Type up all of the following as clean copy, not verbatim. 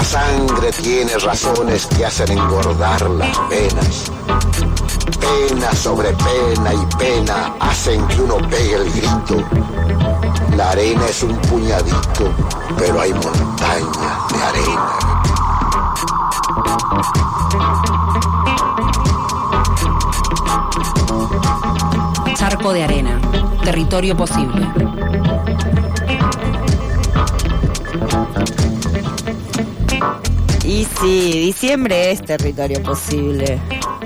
sangre tiene razones que hacen engordar las penas. Pena sobre pena y pena hacen que uno pegue el grito. La arena es un puñadito, pero hay montañas de arena. Charco de arena, territorio posible. Y sí, diciembre es territorio posible.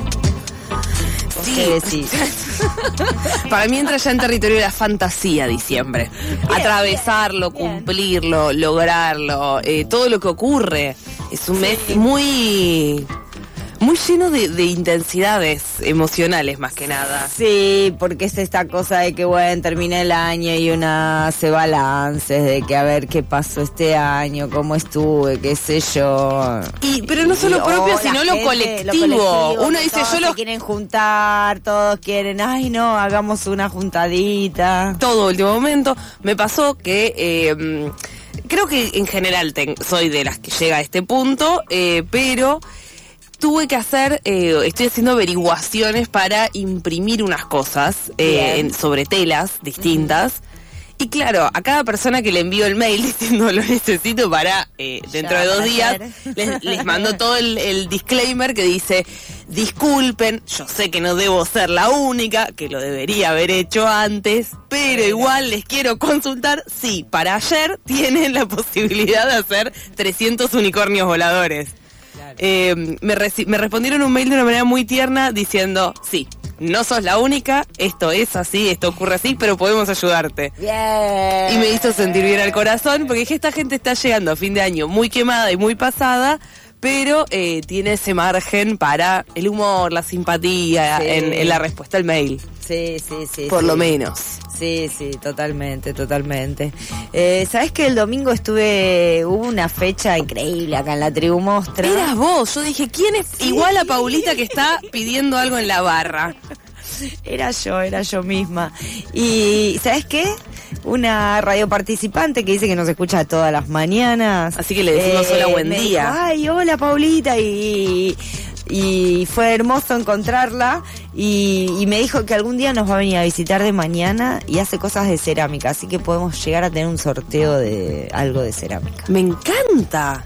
Sí. ¿Qué decís? Para mí entra ya en territorio de la fantasía diciembre. Atravesarlo, cumplirlo, lograrlo, todo lo que ocurre. Es un mes muy lleno de intensidades emocionales más que nada. Sí, porque es esta cosa de que, bueno, termina el año y una hace balances de que a ver qué pasó este año, cómo estuve, qué sé yo. Pero no solo propio, sino lo colectivo. Uno dice, yo se quieren juntar, todos quieren, ay no, hagamos una juntadita. Todo último momento. Me pasó que creo que en general soy de las que llega a este punto, pero tuve que hacer, estoy haciendo averiguaciones para imprimir unas cosas sobre telas distintas. Y claro, a cada persona que le envío el mail diciendo lo necesito para dentro de 2 días, les mando todo el disclaimer que dice, disculpen, yo sé que no debo ser la única, que lo debería haber hecho antes, pero igual les quiero consultar, sí, para ayer tienen la posibilidad de hacer 300 unicornios voladores. Me respondieron un mail de una manera muy tierna diciendo, sí, no sos la única, esto es así, esto ocurre así, pero podemos ayudarte. Bien. Y me hizo sentir bien al corazón, porque dije, esta gente está llegando a fin de año muy quemada y muy pasada, pero tiene ese margen para el humor, la simpatía, sí, en la respuesta al mail. Sí. Por lo menos. Sí, totalmente. ¿Sabés que el domingo hubo una fecha increíble acá en la Tribu Mostra? Eras vos, yo dije, ¿quién es igual a Paulita que está pidiendo algo en la barra? Era yo misma. Y ¿sabés qué? Una radio participante que dice que nos escucha todas las mañanas. Así que le decimos hola, buen día. Dijo, ay, hola Paulita, y fue hermoso encontrarla y me dijo que algún día nos va a venir a visitar de mañana y hace cosas de cerámica, así que podemos llegar a tener un sorteo de algo de cerámica. Me encanta.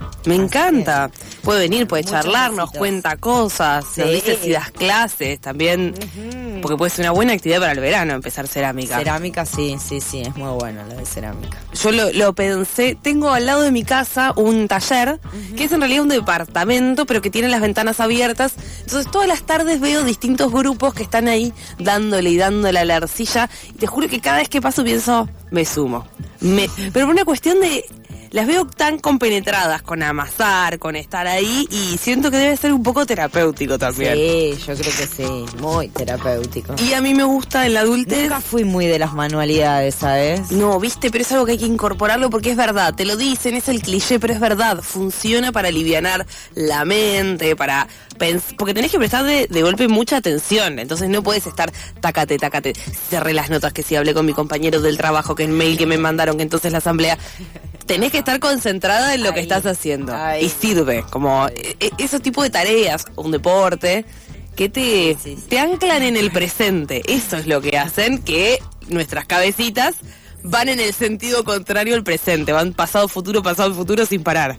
Puede venir, puede charlar, nos cuenta cosas, nos dice si das clases también, porque puede ser una buena actividad para el verano empezar cerámica. Cerámica, sí, es muy bueno lo de cerámica. Yo lo pensé, tengo al lado de mi casa un taller, que es en realidad un departamento, pero que tiene las ventanas abiertas, entonces todas las tardes veo distintos grupos que están ahí dándole a la arcilla, y te juro que cada vez que paso pienso, me sumo. Pero por una cuestión de... Las veo tan compenetradas con amasar, con estar ahí, y siento que debe ser un poco terapéutico también. Sí, yo creo que sí, muy terapéutico. Y a mí me gusta en la adultez... Nunca fui muy de las manualidades, ¿sabes? No, viste, pero es algo que hay que incorporarlo porque es verdad, te lo dicen, es el cliché, pero es verdad, funciona para alivianar la mente, porque tenés que prestar de golpe mucha atención, entonces no puedes estar tácate, cerré las notas, que si hablé con mi compañero del trabajo, que el mail que me mandaron, que entonces la asamblea... Tenés que estar concentrada en lo que estás haciendo. Y sirve, como esos tipos de tareas, un deporte, que te anclan en el presente. Eso es lo que hacen que nuestras cabecitas van en el sentido contrario al presente. Van pasado, futuro sin parar.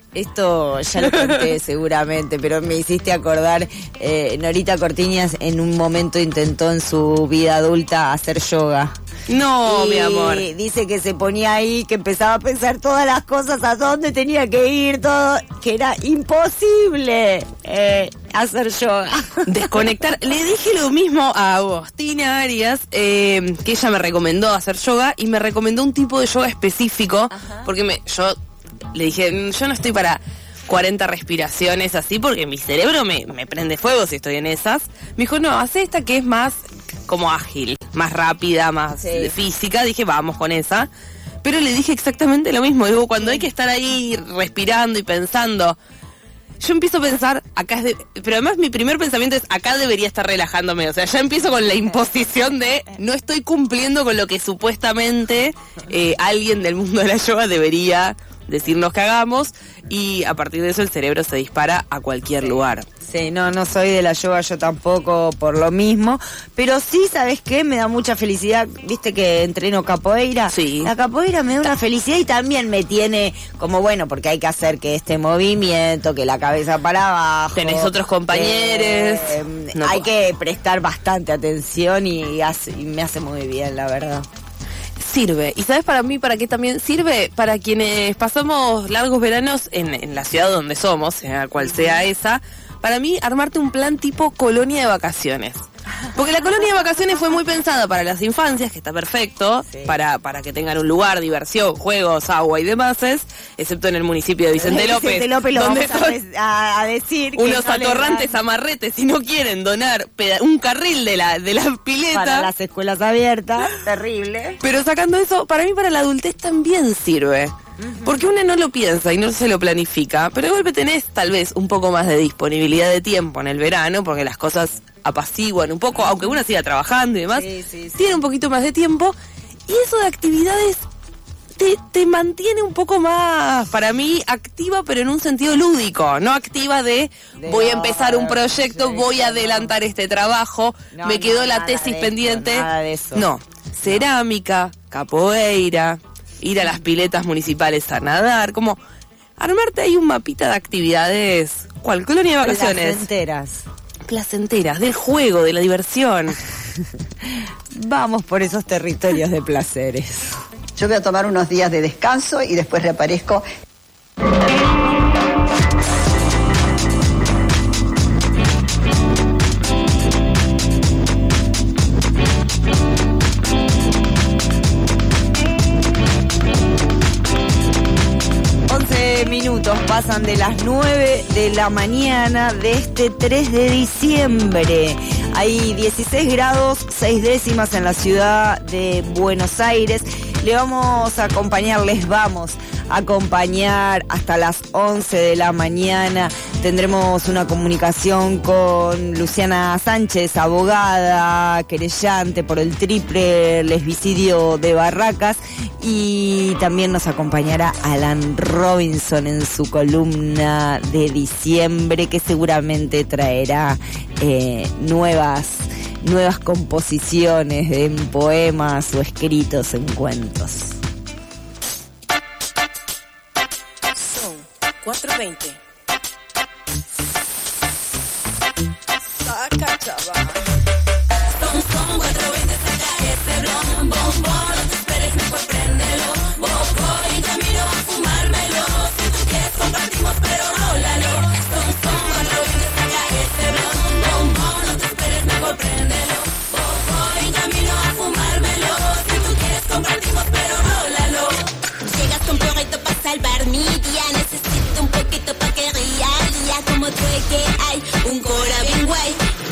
Esto ya lo conté seguramente, pero me hiciste acordar, Norita Cortiñas en un momento intentó en su vida adulta hacer yoga. No, mi amor. Dice que se ponía ahí, que empezaba a pensar todas las cosas, a dónde tenía que ir, todo, que era imposible hacer yoga. Desconectar. Le dije lo mismo a Agostina Arias, que ella me recomendó hacer yoga y me recomendó un tipo de yoga específico, porque yo le dije, yo no estoy para 40 respiraciones así porque mi cerebro me prende fuego si estoy en esas. Me dijo, no, hace esta que es más como ágil, más rápida, más física. Dije, vamos con esa. Pero le dije exactamente lo mismo. Digo, cuando hay que estar ahí respirando y pensando, yo empiezo a pensar, pero además mi primer pensamiento es, acá debería estar relajándome. O sea, ya empiezo con la imposición de, no estoy cumpliendo con lo que supuestamente alguien del mundo de la yoga debería decirnos que hagamos, y a partir de eso el cerebro se dispara a cualquier lugar. Sí, no soy de la yoga, yo tampoco por lo mismo, pero sí, ¿sabes qué? Me da mucha felicidad, viste que entreno capoeira. Sí. La capoeira me da una felicidad y también me tiene como bueno, porque hay que hacer que este movimiento, que la cabeza para abajo. Tenés otros compañeros. Hay que prestar bastante atención y me hace muy bien, la verdad. Sirve. ¿Y sabes para mí para qué también sirve? Para quienes pasamos largos veranos en la ciudad donde somos, sea cual sea esa, para mí armarte un plan tipo colonia de vacaciones. Porque la colonia de vacaciones fue muy pensada para las infancias, que está perfecto, sí, para que tengan un lugar, diversión, juegos, agua y demás, excepto en el municipio de Vicente López. Vicente López lo donde vamos a decir. Unos atorrantes amarretes, si no quieren donar un carril de la pileta. Para las escuelas abiertas, terrible. Pero sacando eso, para mí para la adultez también sirve. Porque uno no lo piensa y no se lo planifica, pero de golpe tenés tal vez un poco más de disponibilidad de tiempo en el verano, porque las cosas apaciguan un poco, aunque uno siga trabajando y demás, tiene un poquito más de tiempo, y eso de actividades te mantiene un poco más, para mí, activa, pero en un sentido lúdico, no activa de voy a empezar un proyecto, voy a adelantar este trabajo, me quedó la tesis pendiente. Nada de eso. No, cerámica, capoeira, ir a las piletas municipales a nadar, como armarte ahí un mapita de actividades, ¿cuál? Colonia de vacaciones. Placenteras, del juego, de la diversión. Vamos por esos territorios de placeres. Yo voy a tomar unos días de descanso y después reaparezco. 11 minutos pasan de las 9 de la mañana de este 3 de diciembre. Hay 16 grados, 6 décimas en la ciudad de Buenos Aires. Les vamos a acompañar hasta las 11 de la mañana. Tendremos una comunicación con Luciana Sánchez, abogada, querellante por el triple lesbicidio de Barracas. Y también nos acompañará Alan Robinson en su columna de diciembre, que seguramente traerá nuevas composiciones en poemas o escritos en cuentos. Son 4:20. Saca, chaval. Son 4:20, saca ese blon, bombón. No te esperes, mejor préndelo. Voy camino a fumármelo. Si tú quieres compartimos, pero rólalo. Son 4:20, saca ese blon, bombón. No te esperes, mejor préndelo. Voy camino a fumármelo. Si tú quieres compartimos, pero rólalo. Llegas con proyecto para salvar mi día. Necesito un poquito pa' que ría. Como tú es que hay un cora bien guay.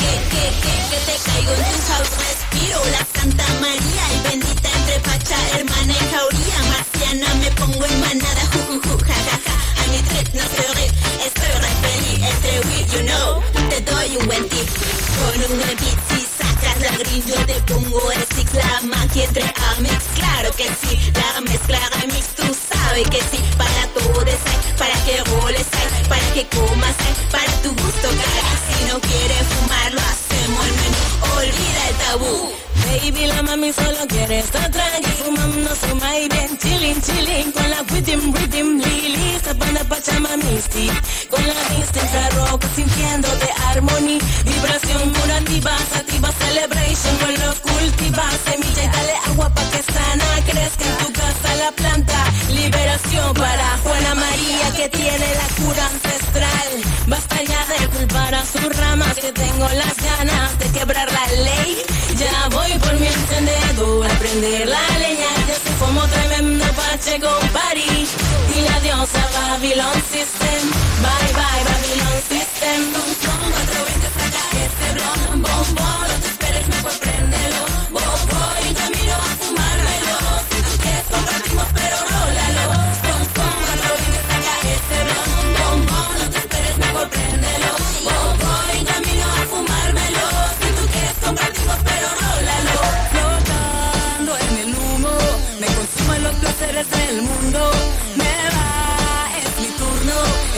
Que te caigo en tu house. Respiro la Santa María. Y bendita entre Pacha, hermana y Jauría. Marciana me pongo en manada. Jajaja. A mi trip no se ríe. Estoy re feliz. Este week, you know. Te doy un buen tip. Con un buen beat, si sacas la green, yo te pongo el six. La magia entre Amix, claro que sí. La mezcla remix, tú sabes que sí. Para todo hay, para que roles hay, para que comas hay, para tu gusto, cara. Si no quieres fumar, lo hacemos el menú. Olvida el tabú. Baby, la mami solo quiere estar tranqui. Fumando suma y bien chilling. Con la rhythm, lili. Zapanda pachamamisti. Con la vista infrarroja, sintiéndote armonía. Vibración murativa, sativa celebration. Con los cultivas, semilla y dale agua pa' que sana. Crezca en tu casa la planta. Liberación para Juana María, que tiene la cura ancestral. Basta ya de culpar a sus ramas, que tengo las ganas de quebrar la ley. Ya voy por mi encendedor a prender la leña. Yo soy como tremendo Pacheco Party. Dile adiós a Babylon System. Bye Babylon System. Son 4:20, saca ese blon, bombón. No te esperes, mejor préndelo. Voy camino a fumármelo. Si tú quieres compartimos, pero rólalo. Son 4:20, saca ese blon, bombón. No te esperes, mejor préndelo. Voy camino a fumármelo. Si tú quieres compartimos, pero rólalo. Flotando en el humo, me consumen los placeres del mundo. Me va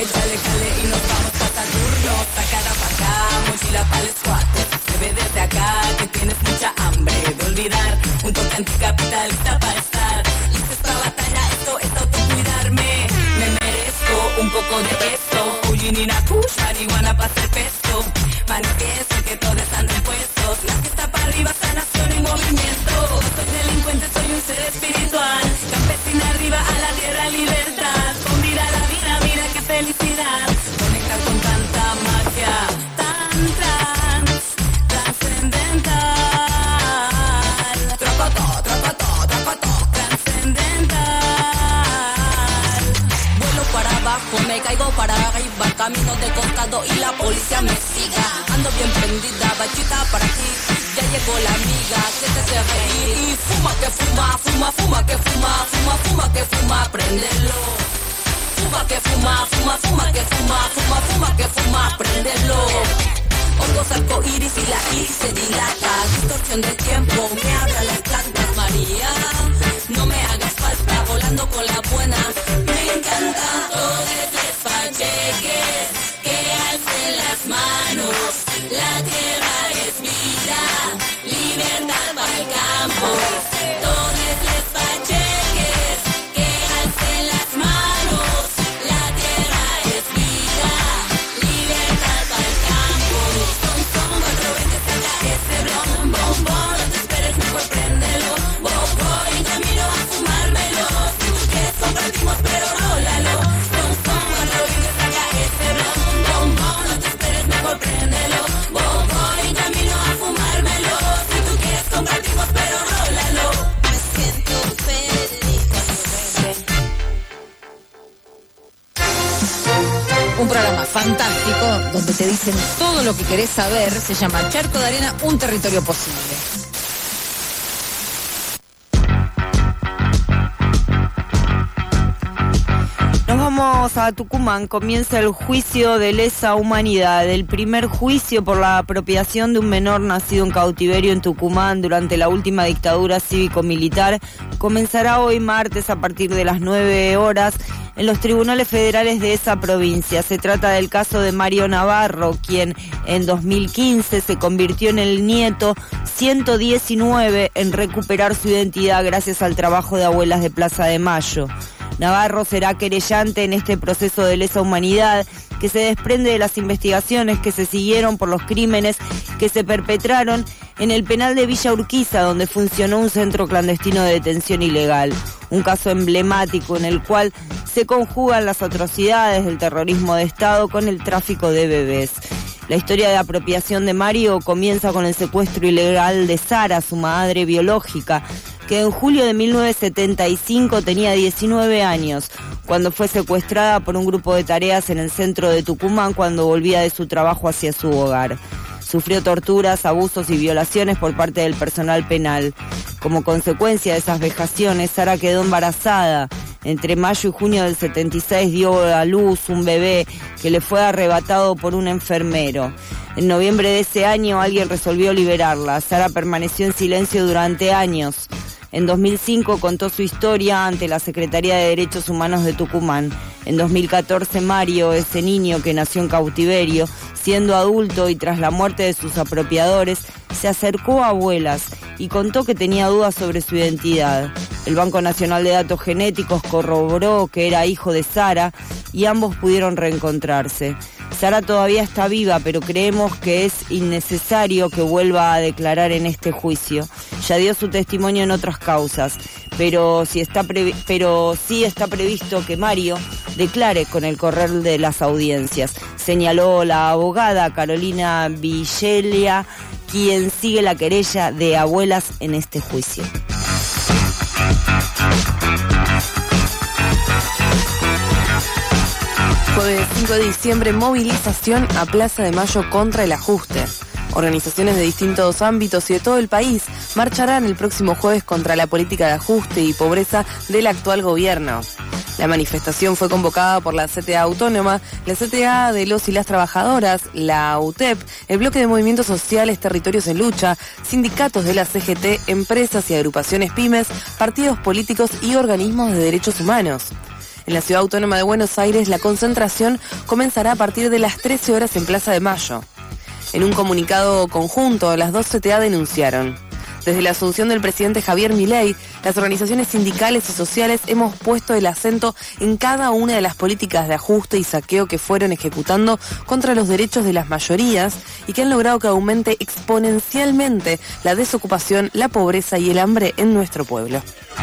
échale cale y nos vamos pa' Saturno. Sacada pa' acá, mochila pa'l squat. Se ve desde acá que tienes mucha hambre de olvidar. Un toque anticapitalista para estar listo esta batalla, esto es autocuidarme. Me merezco un poco de esto. Ujinina kush, marihuana pa' hacer peso. Manifiesto que todos están repuestos. La que está para arriba, sanación y movimiento. Soy delincuente, soy un ser espiritual. Campesina arriba a la tierra, libertad. Con vida a la vida, mira qué felicidad. Conectar con tanta magia, tan trascendental. Trocotó, trascendental. Vuelo para abajo, me caigo para arriba. Camino de costado y la policía me siga. Ando bien prendida, bachita para aquí. Ya llegó la amiga que te hace reír. Y fuma que fuma, fuma, fuma que fuma, fuma, fuma que fuma, préndelo. Fuma que fuma, fuma, fuma que fuma, fuma, fuma que fuma, préndelo. Hongos arcoíris y la iris se dilata. Distorsión del tiempo, me abran las plantas, María. No me hagas falta, volando con la buena. Me encanta todos los pacheques que alcen las manos. La tierra es vida, libertad para el campo. Todos los pacheques que alcen las manos. La tierra es vida, libertad para el campo. Son 420, saca ese blon, bon, bon. No te esperes, mejor préndelo. Voy camino a fumármelo. Si tú quieres compartimos, pero rólalo. Son 420, saca ese blon, bon, bon. No te esperes, mejor préndelo. Voy camino a fumármelo. Si tú quieres compartimos, pero rólalo. Me siento feliz cuando Un programa fantástico donde te dicen todo lo que querés saber. Se llama Charco de Arena, un territorio posible. Nos vamos a Tucumán. Comienza el juicio de lesa humanidad, el primer juicio por la apropiación de un menor nacido en cautiverio en Tucumán durante la última dictadura cívico-militar. Comenzará hoy martes a partir de las 9 horas en los tribunales federales de esa provincia. Se trata del caso de Mario Navarro, quien en 2015 se convirtió en el nieto 119 en recuperar su identidad gracias al trabajo de Abuelas de Plaza de Mayo. Navarro será querellante en este proceso de lesa humanidad que se desprende de las investigaciones que se siguieron por los crímenes que se perpetraron en el penal de Villa Urquiza, donde funcionó un centro clandestino de detención ilegal. Un caso emblemático en el cual se conjugan las atrocidades del terrorismo de Estado con el tráfico de bebés. La historia de apropiación de Mario comienza con el secuestro ilegal de Sara, su madre biológica, que en julio de 1975 tenía 19 años, cuando fue secuestrada por un grupo de tareas en el centro de Tucumán cuando volvía de su trabajo hacia su hogar. Sufrió torturas, abusos y violaciones por parte del personal penal. Como consecuencia de esas vejaciones, Sara quedó embarazada. Entre mayo y junio del 76 dio a luz un bebé que le fue arrebatado por un enfermero. En noviembre de ese año alguien resolvió liberarla. Sara permaneció en silencio durante años. En 2005 contó su historia ante la Secretaría de Derechos Humanos de Tucumán. En 2014 Mario, ese niño que nació en cautiverio, siendo adulto y tras la muerte de sus apropiadores, se acercó a Abuelas y contó que tenía dudas sobre su identidad. El Banco Nacional de Datos Genéticos corroboró que era hijo de Sara y ambos pudieron reencontrarse. Sara todavía está viva, pero creemos que es innecesario que vuelva a declarar en este juicio. Ya dio su testimonio en otras causas, pero sí está previsto que Mario declare con el correr de las audiencias, señaló la abogada Carolina Villelia, quien sigue la querella de Abuelas en este juicio. Jueves 5 de diciembre, movilización a Plaza de Mayo contra el ajuste. Organizaciones de distintos ámbitos y de todo el país marcharán el próximo jueves contra la política de ajuste y pobreza del actual gobierno. La manifestación fue convocada por la CTA Autónoma, la CTA de los y las trabajadoras, la UTEP, el Bloque de Movimientos Sociales Territorios en Lucha, sindicatos de la CGT, empresas y agrupaciones pymes, partidos políticos y organismos de derechos humanos. En la Ciudad Autónoma de Buenos Aires, la concentración comenzará a partir de las 13 horas en Plaza de Mayo. En un comunicado conjunto, las dos CTA denunciaron: desde la asunción del presidente Javier Milei, las organizaciones sindicales y sociales hemos puesto el acento en cada una de las políticas de ajuste y saqueo que fueron ejecutando contra los derechos de las mayorías y que han logrado que aumente exponencialmente la desocupación, la pobreza y el hambre en nuestro pueblo.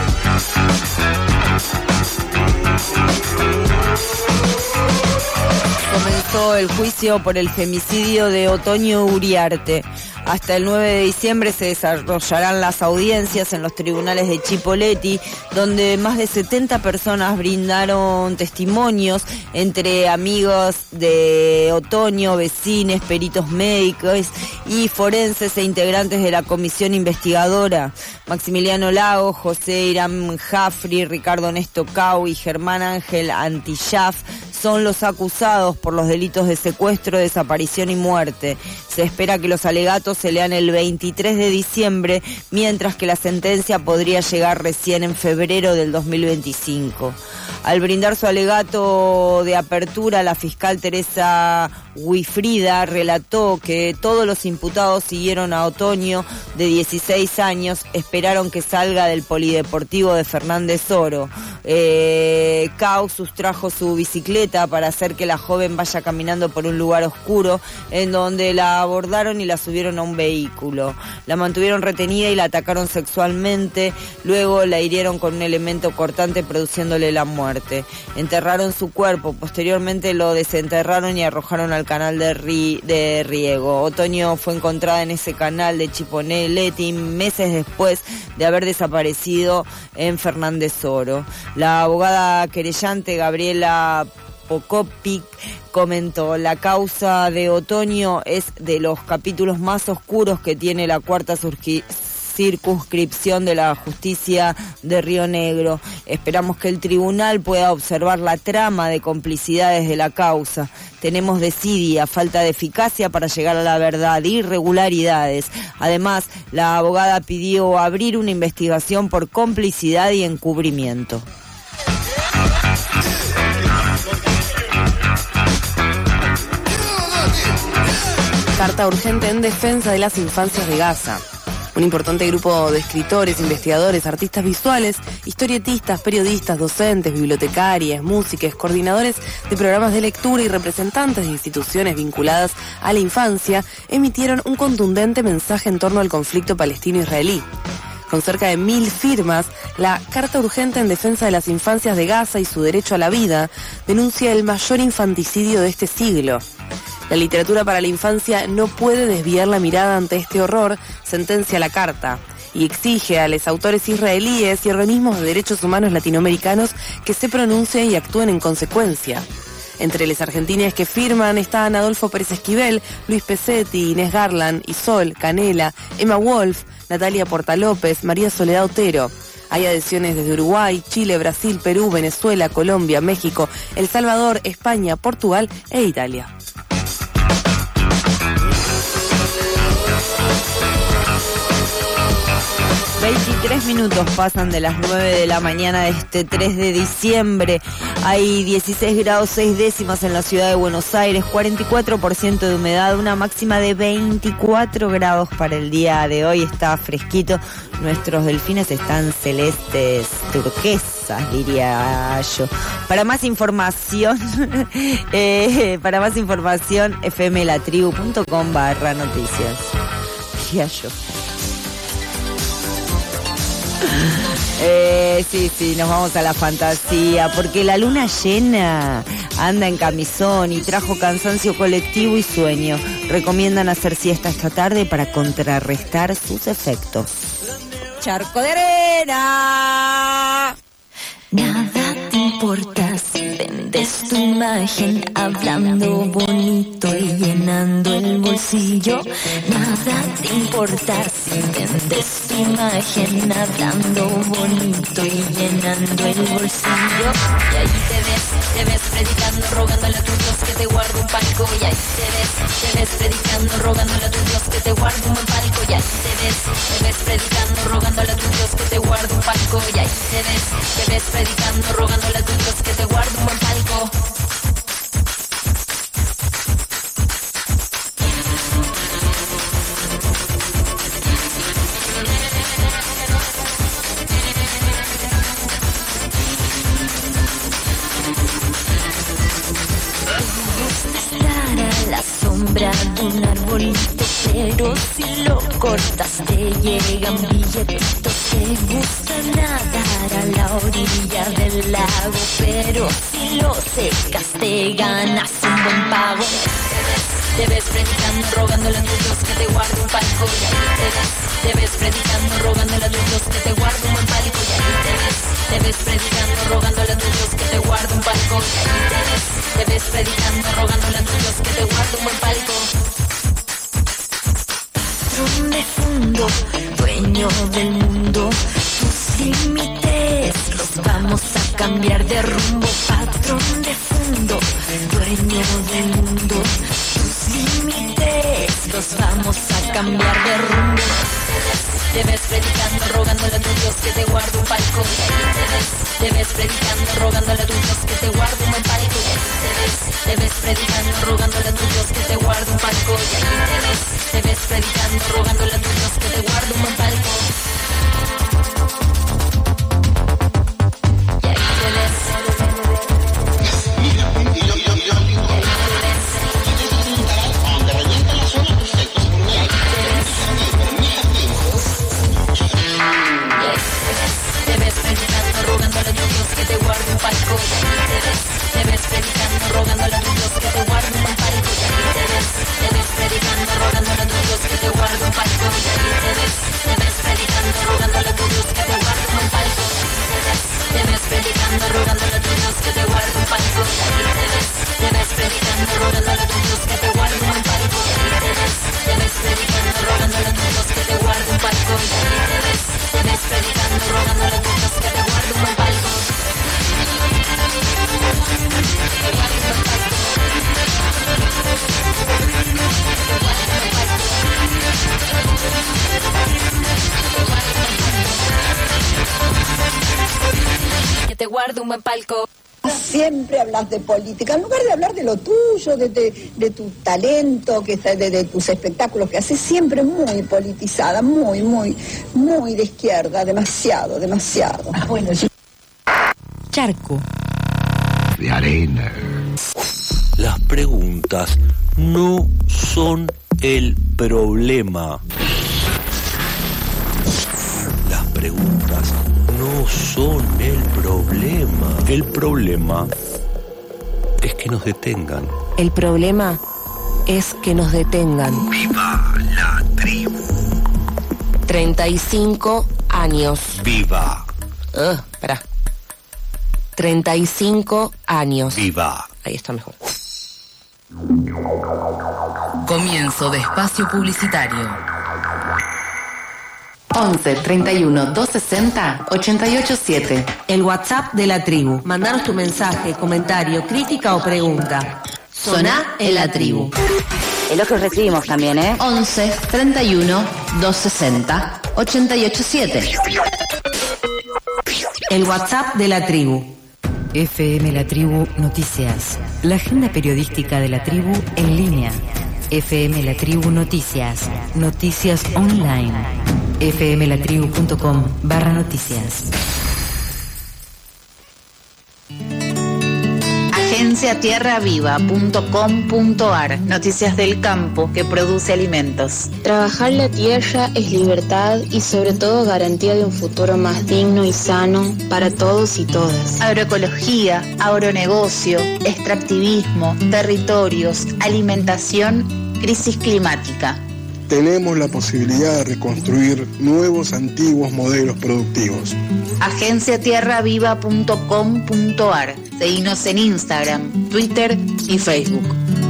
Comenzó el juicio por el femicidio de Otoño Uriarte. Hasta el 9 de diciembre se desarrollarán las audiencias en los tribunales de Chipoleti, donde más de 70 personas brindaron testimonios, entre amigos de Otoño, vecinos, peritos médicos y forenses e integrantes de la comisión investigadora. Maximiliano Lago, José Irán Jafri, Ricardo Nesto Cau y Germán Ángel Antillaf son los acusados por los delitos de secuestro, desaparición y muerte. Se espera que los alegatos se lean el 23 de diciembre, mientras que la sentencia podría llegar recién en febrero del 2025. Al brindar su alegato de apertura, la fiscal Teresa Wifrida relató que todos los imputados siguieron a Otoño, de 16 años, esperaron que salga del polideportivo de Fernández Oro. Cau sustrajo su bicicleta para hacer que la joven vaya caminando por un lugar oscuro, en donde la abordaron y la subieron a un vehículo. La mantuvieron retenida y la atacaron sexualmente, luego la hirieron con un elemento cortante produciéndole la muerte. Enterraron su cuerpo, posteriormente lo desenterraron y arrojaron al canal de riego. Otoño fue encontrada en ese canal de Chipoleti meses después de haber desaparecido en Fernández Oro. La abogada querellante Gabriela Pocopic comentó: la causa de Otoño es de los capítulos más oscuros que tiene la cuarta circunscripción de la justicia de Río Negro. Esperamos que el tribunal pueda observar la trama de complicidades de la causa. Tenemos desidia, falta de eficacia para llegar a la verdad, irregularidades. Además, la abogada pidió abrir una investigación por complicidad y encubrimiento. Carta urgente en defensa de las infancias de Gaza. Un importante grupo de escritores, investigadores, artistas visuales, historietistas, periodistas, docentes, bibliotecarias, músicos, coordinadores de programas de lectura y representantes de instituciones vinculadas a la infancia emitieron un contundente mensaje en torno al conflicto palestino-israelí. Con cerca de 1000 firmas, la Carta Urgente en Defensa de las Infancias de Gaza y su derecho a la vida denuncia el mayor infanticidio de este siglo. La literatura para la infancia no puede desviar la mirada ante este horror, sentencia la Carta, y exige a los autores israelíes y organismos de derechos humanos latinoamericanos que se pronuncien y actúen en consecuencia. Entre los argentines que firman están Adolfo Pérez Esquivel, Luis Pesetti, Inés Garland, Isol, Canela, Emma Wolf, Natalia Portalópez, María Soledad Otero. Hay adhesiones desde Uruguay, Chile, Brasil, Perú, Venezuela, Colombia, México, El Salvador, España, Portugal e Italia. ...23 pasan de las 9 de la mañana de este 3 de diciembre. Hay 16 grados 6 décimas en la ciudad de Buenos Aires, 44% de humedad, una máxima de 24 grados para el día de hoy. Está fresquito. Nuestros delfines están celestes, turquesas, diría yo. Para más información, fmlatribu.com/noticias. Diría yo. Sí, nos vamos a la fantasía, porque la luna llena anda en camisón y trajo cansancio colectivo y sueño. Recomiendan hacer siesta esta tarde para contrarrestar sus efectos. Charco de arena. Nada te importa si vendes tu imagen hablando bonito y llenando el bolsillo. Nada te importa si vendes tu imagen hablando bonito y llenando el bolsillo. Y ahí te ves predicando, rogándole a tu Dios que te guarde un palco. Y ahí te ves predicando, rogándole a tu Dios que te guarde un buen palco. Y ahí te ves predicando, rogándole a tu Dios que te guarde un palco. Y ahí te ves predicando, rogándole a tu Dios que te te guardo un buen palco. La sombra de un arbolito, pero si lo cortas te llegan billetitos. Te gusta nadar a la orilla del lago, pero si lo secas te ganas un buen pago. Te ves predicando, rogándole a tu Dios que te guarde un palco. Y ahí te ves predicando, rogándole a tu Dios que te guarde un buen palco. Y ahí te ves predicando, rogándole a tu Dios que te guarde un palco. Y ahí te ves predicando, rogándole a tu Dios que te guarde un buen palco. Patrón de fondo, dueño del mundo, tus límites los vamos a cambiar de rumbo. Patrón de fondo, dueño del mundo, tus límites los vamos a cambiar de rumbo. Te ves predicando, rogándole a tu Dios que te guarde un palco. Te ves predicando, rogándole a tu Dios que te guarde un buen palco. Te ves predicando, rogándole a tu Dios que te guarde un palco. Te ves predicando, rogándole a tu Dios que te guarde un buen palco. Y ahí te ves. Te ves predicando, rogándole a tu Dios que te guarde un palco. Te ves predicando, rogándole a tu Dios que te guarde un buen palco. Te ves predicando, rogándole a tu Dios que te guarde un palco. Te ves predicando, rogándole a tu Dios que te guarde un buen palco. Te ves predicando, rogándole a tu Dios que te guarde un palco. Te ves predicando, rogándole a tu Dios que te guarde un buen palco. Te ves predicando, rogándole a tu Dios que te guarde un palco. Te ves predicando, rogándole a tu Dios que te guarde un buen palco. Que te guarde un buen palco. Siempre hablas de política, en lugar de hablar de lo tuyo, de tu talento, de tus espectáculos que haces, siempre muy politizada, muy de izquierda, demasiado. Bueno, Charco. De arena. Las preguntas no son el problema. Las preguntas no son el problema. El problema es que nos detengan. El problema es que nos detengan. ¡Viva la tribu! 35 años. ¡Viva! Espera. 35 años. ¡Viva! Ahí está mejor. Comienzo de espacio publicitario. 11 31 260 887. El WhatsApp de la tribu. Mandanos tu mensaje, comentario, crítica o pregunta. Soná en la tribu. Elogios recibimos también, 11 31 260 887. El WhatsApp de la tribu. FM La Tribu Noticias. La agenda periodística de la tribu en línea. FM La Tribu Noticias. Noticias online. fmlatribu.com/noticias. agenciatierraviva.com.ar. Noticias del campo que produce alimentos. Trabajar la tierra es libertad y sobre todo garantía de un futuro más digno y sano para todos y todas. Agroecología, agronegocio, extractivismo, territorios, alimentación, crisis climática. Tenemos la posibilidad de reconstruir nuevos, antiguos modelos productivos. agenciatierraviva.com.ar. Seguinos en Instagram, Twitter y Facebook.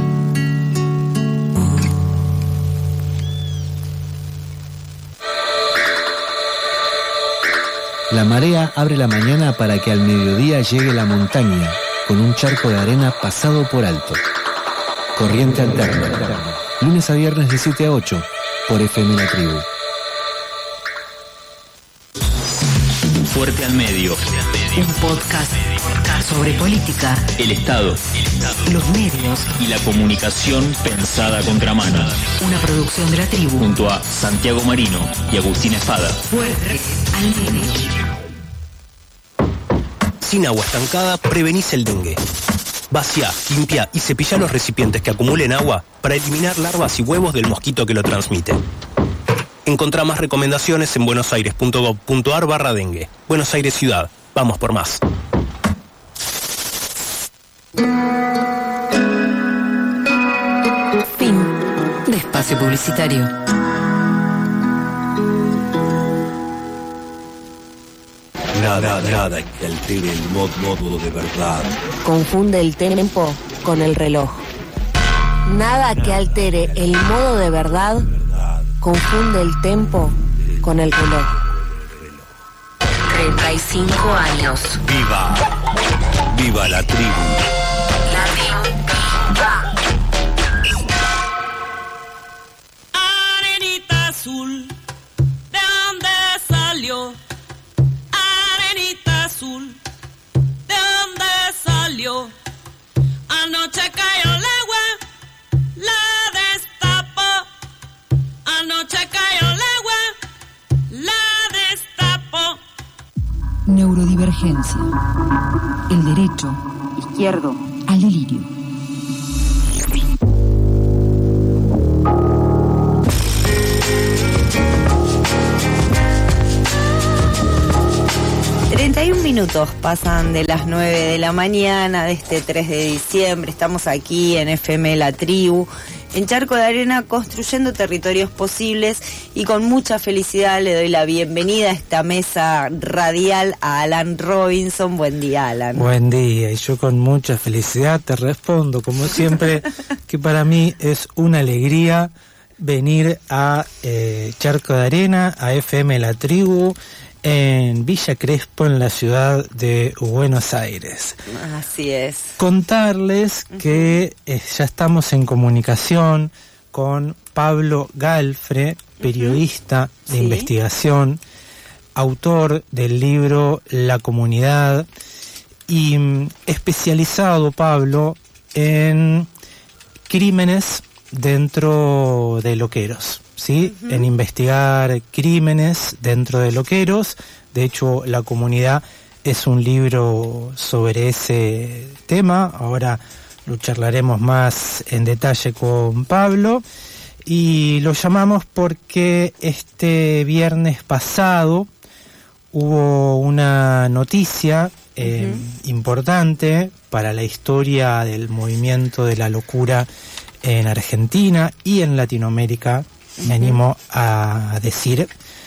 La marea abre la mañana para que al mediodía llegue la montaña, con un charco de arena pasado por alto. Corriente alterna. Lunes a viernes de 7 a 8 por FM La Tribu. Fuerte al Medio. Un podcast sobre política, El Estado, los medios y la comunicación pensada a contramano. Una producción de La Tribu. Junto a Santiago Marino y Agustín Espada. Fuerte al Medio. Sin agua estancada, prevenís el dengue. Vacía, limpia y cepilla los recipientes que acumulen agua para eliminar larvas y huevos del mosquito que lo transmite. Encontrá más recomendaciones en buenosaires.gov.ar/dengue. Buenos Aires Ciudad. Vamos por más. Fin de espacio publicitario. Nada que altere el modo de verdad. Confunde el tempo con el reloj. Nada que altere el modo de verdad confunde el tempo con el reloj. 35 años. ¡Viva la tribu! La tribu viva. Arenita azul, ¿de dónde salió? Arenita azul, ¿de dónde salió? Anoche cayó el agua, la destapó. Anoche cayó el agua, la destapó. Neurodivergencia. El derecho izquierdo al delirio. Minutos pasan de las 9 de la mañana de este 3 de diciembre. Estamos aquí en FM La Tribu, en Charco de Arena, construyendo territorios posibles, y con mucha felicidad le doy la bienvenida a esta mesa radial a Alan Robinson. Buen día, Alan. Buen día, y yo con mucha felicidad te respondo, como siempre, que para mí es una alegría venir a Charco de Arena, a FM La Tribu, en Villa Crespo, en la ciudad de Buenos Aires. Así es. Contarles que ya estamos en comunicación con Pablo Galfre, periodista de investigación, autor del libro La Comunidad, y especializado, Pablo, en crímenes dentro de loqueros. ¿Sí? En investigar crímenes dentro de loqueros. De hecho, La Comunidad es un libro sobre ese tema. Ahora lo charlaremos más en detalle con Pablo. Y lo llamamos porque este viernes pasado hubo una noticia importante para la historia del movimiento de la locura en Argentina y en Latinoamérica. Me animo a decir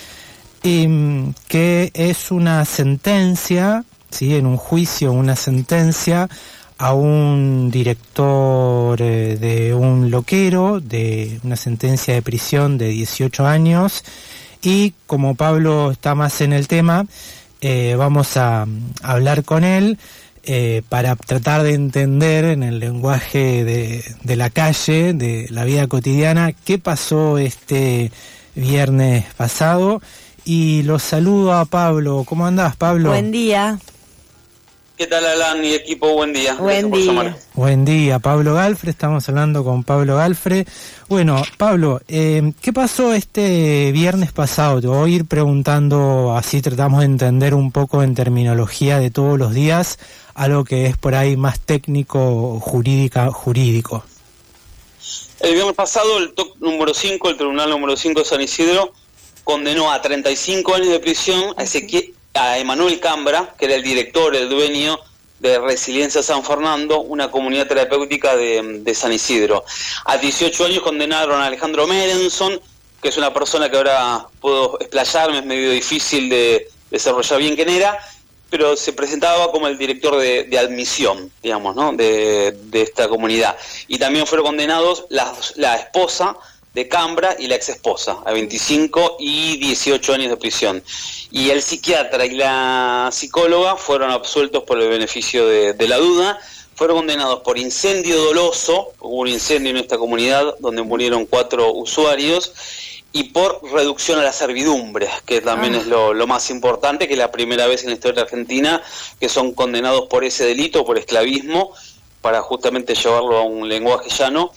que es una sentencia, ¿sí? En un juicio, una sentencia a un director de un loquero, de una sentencia de prisión de 18 años, y como Pablo está más en el tema, vamos a hablar con él para tratar de entender en el lenguaje de la calle, de la vida cotidiana, qué pasó este viernes pasado. Y los saludo a Pablo. ¿Cómo andás, Pablo? Buen día. ¿Qué tal, Alan y equipo? Buen día. Buen día. Buen día, Pablo Galfre. Estamos hablando con Pablo Galfre. Bueno, Pablo, ¿qué pasó este viernes pasado? Te voy a ir preguntando, así tratamos de entender un poco en terminología de todos los días, algo que es por ahí más técnico, jurídico. El viernes pasado, el TOC número 5, el Tribunal número 5 de San Isidro, condenó a 35 años de prisión a Emanuel Cambra, que era el director, el dueño de Resiliencia San Fernando, una comunidad terapéutica de San Isidro. A 18 años condenaron a Alejandro Merenson, que es una persona que ahora puedo explayarme, es medio difícil de desarrollar bien quién era, pero se presentaba como el director de admisión, digamos, ¿no? de esta comunidad. Y también fueron condenados la esposa de Cambra y la ex esposa, a 25 y 18 años de prisión. Y el psiquiatra y la psicóloga fueron absueltos por el beneficio de la duda. Fueron condenados por incendio doloso, hubo un incendio en esta comunidad donde murieron 4 usuarios, y por reducción a la servidumbre, que también es lo más importante, que es la primera vez en la historia argentina que son condenados por ese delito, por esclavismo, para justamente llevarlo a un lenguaje llano,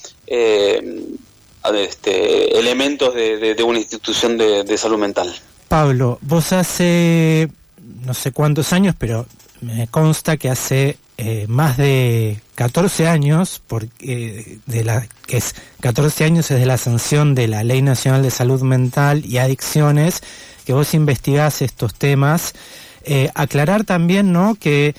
elementos de una institución de salud mental. Pablo, vos hace no sé cuántos años, pero me consta que hace más de 14 años, porque 14 años es de la sanción de la Ley Nacional de Salud Mental y Adicciones, que vos investigás estos temas. Aclarar también, ¿no?, que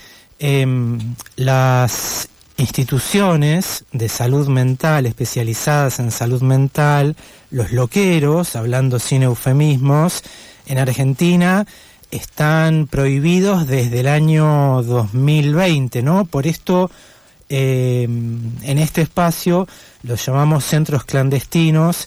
las instituciones de salud mental especializadas en salud mental, los loqueros, hablando sin eufemismos, en Argentina están prohibidos desde el año 2020, ¿no? Por esto, en este espacio los llamamos centros clandestinos.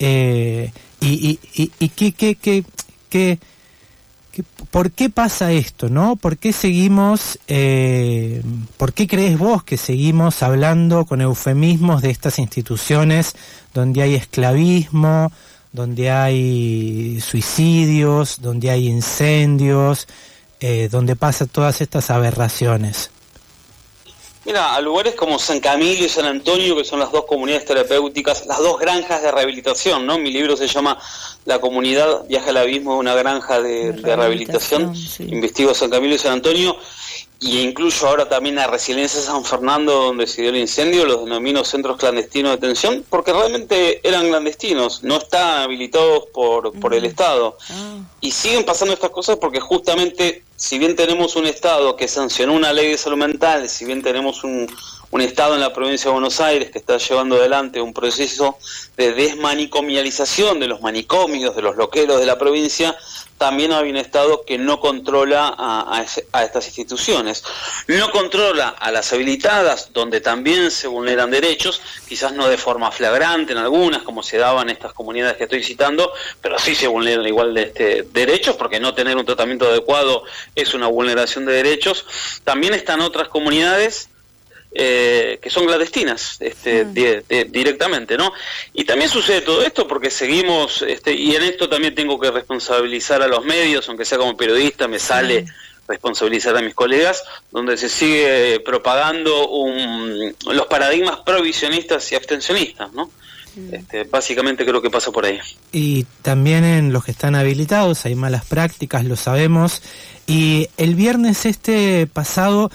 ¿Por qué pasa esto, no? ¿Por qué seguimos, por qué crees vos que seguimos hablando con eufemismos de estas instituciones donde hay esclavismo, donde hay suicidios, donde hay incendios, donde pasan todas estas aberraciones? Mira, a lugares como San Camilo y San Antonio, que son las dos comunidades terapéuticas, las dos granjas de rehabilitación, ¿no? Mi libro se llama La comunidad viaja al abismo de una granja de rehabilitación. Sí. Investigo San Camilo y San Antonio, y incluyo ahora también a Resiliencia San Fernando, donde se dio el incendio. Los denomino centros clandestinos de detención, porque realmente eran clandestinos, no están habilitados por el Estado. Y siguen pasando estas cosas porque justamente, si bien tenemos un Estado que sancionó una ley de salud mental, si bien tenemos un Estado en la provincia de Buenos Aires que está llevando adelante un proceso de desmanicomialización de los manicomios, de los loqueros de la provincia, también hay un Estado que no controla a estas instituciones. No controla a las habilitadas, donde también se vulneran derechos, quizás no de forma flagrante en algunas, como se daba en estas comunidades que estoy citando, pero sí se vulneran igual derechos, porque no tener un tratamiento adecuado es una vulneración de derechos. También están otras comunidades que son clandestinas, directamente, ¿no? Y también sucede todo esto porque seguimos, y en esto también tengo que responsabilizar a los medios, aunque sea como periodista, me sale responsabilizar a mis colegas, donde se sigue propagando los paradigmas prohibicionistas y abstencionistas, ¿no? Básicamente creo que pasa por ahí. Y también en los que están habilitados hay malas prácticas, lo sabemos. Y el viernes pasado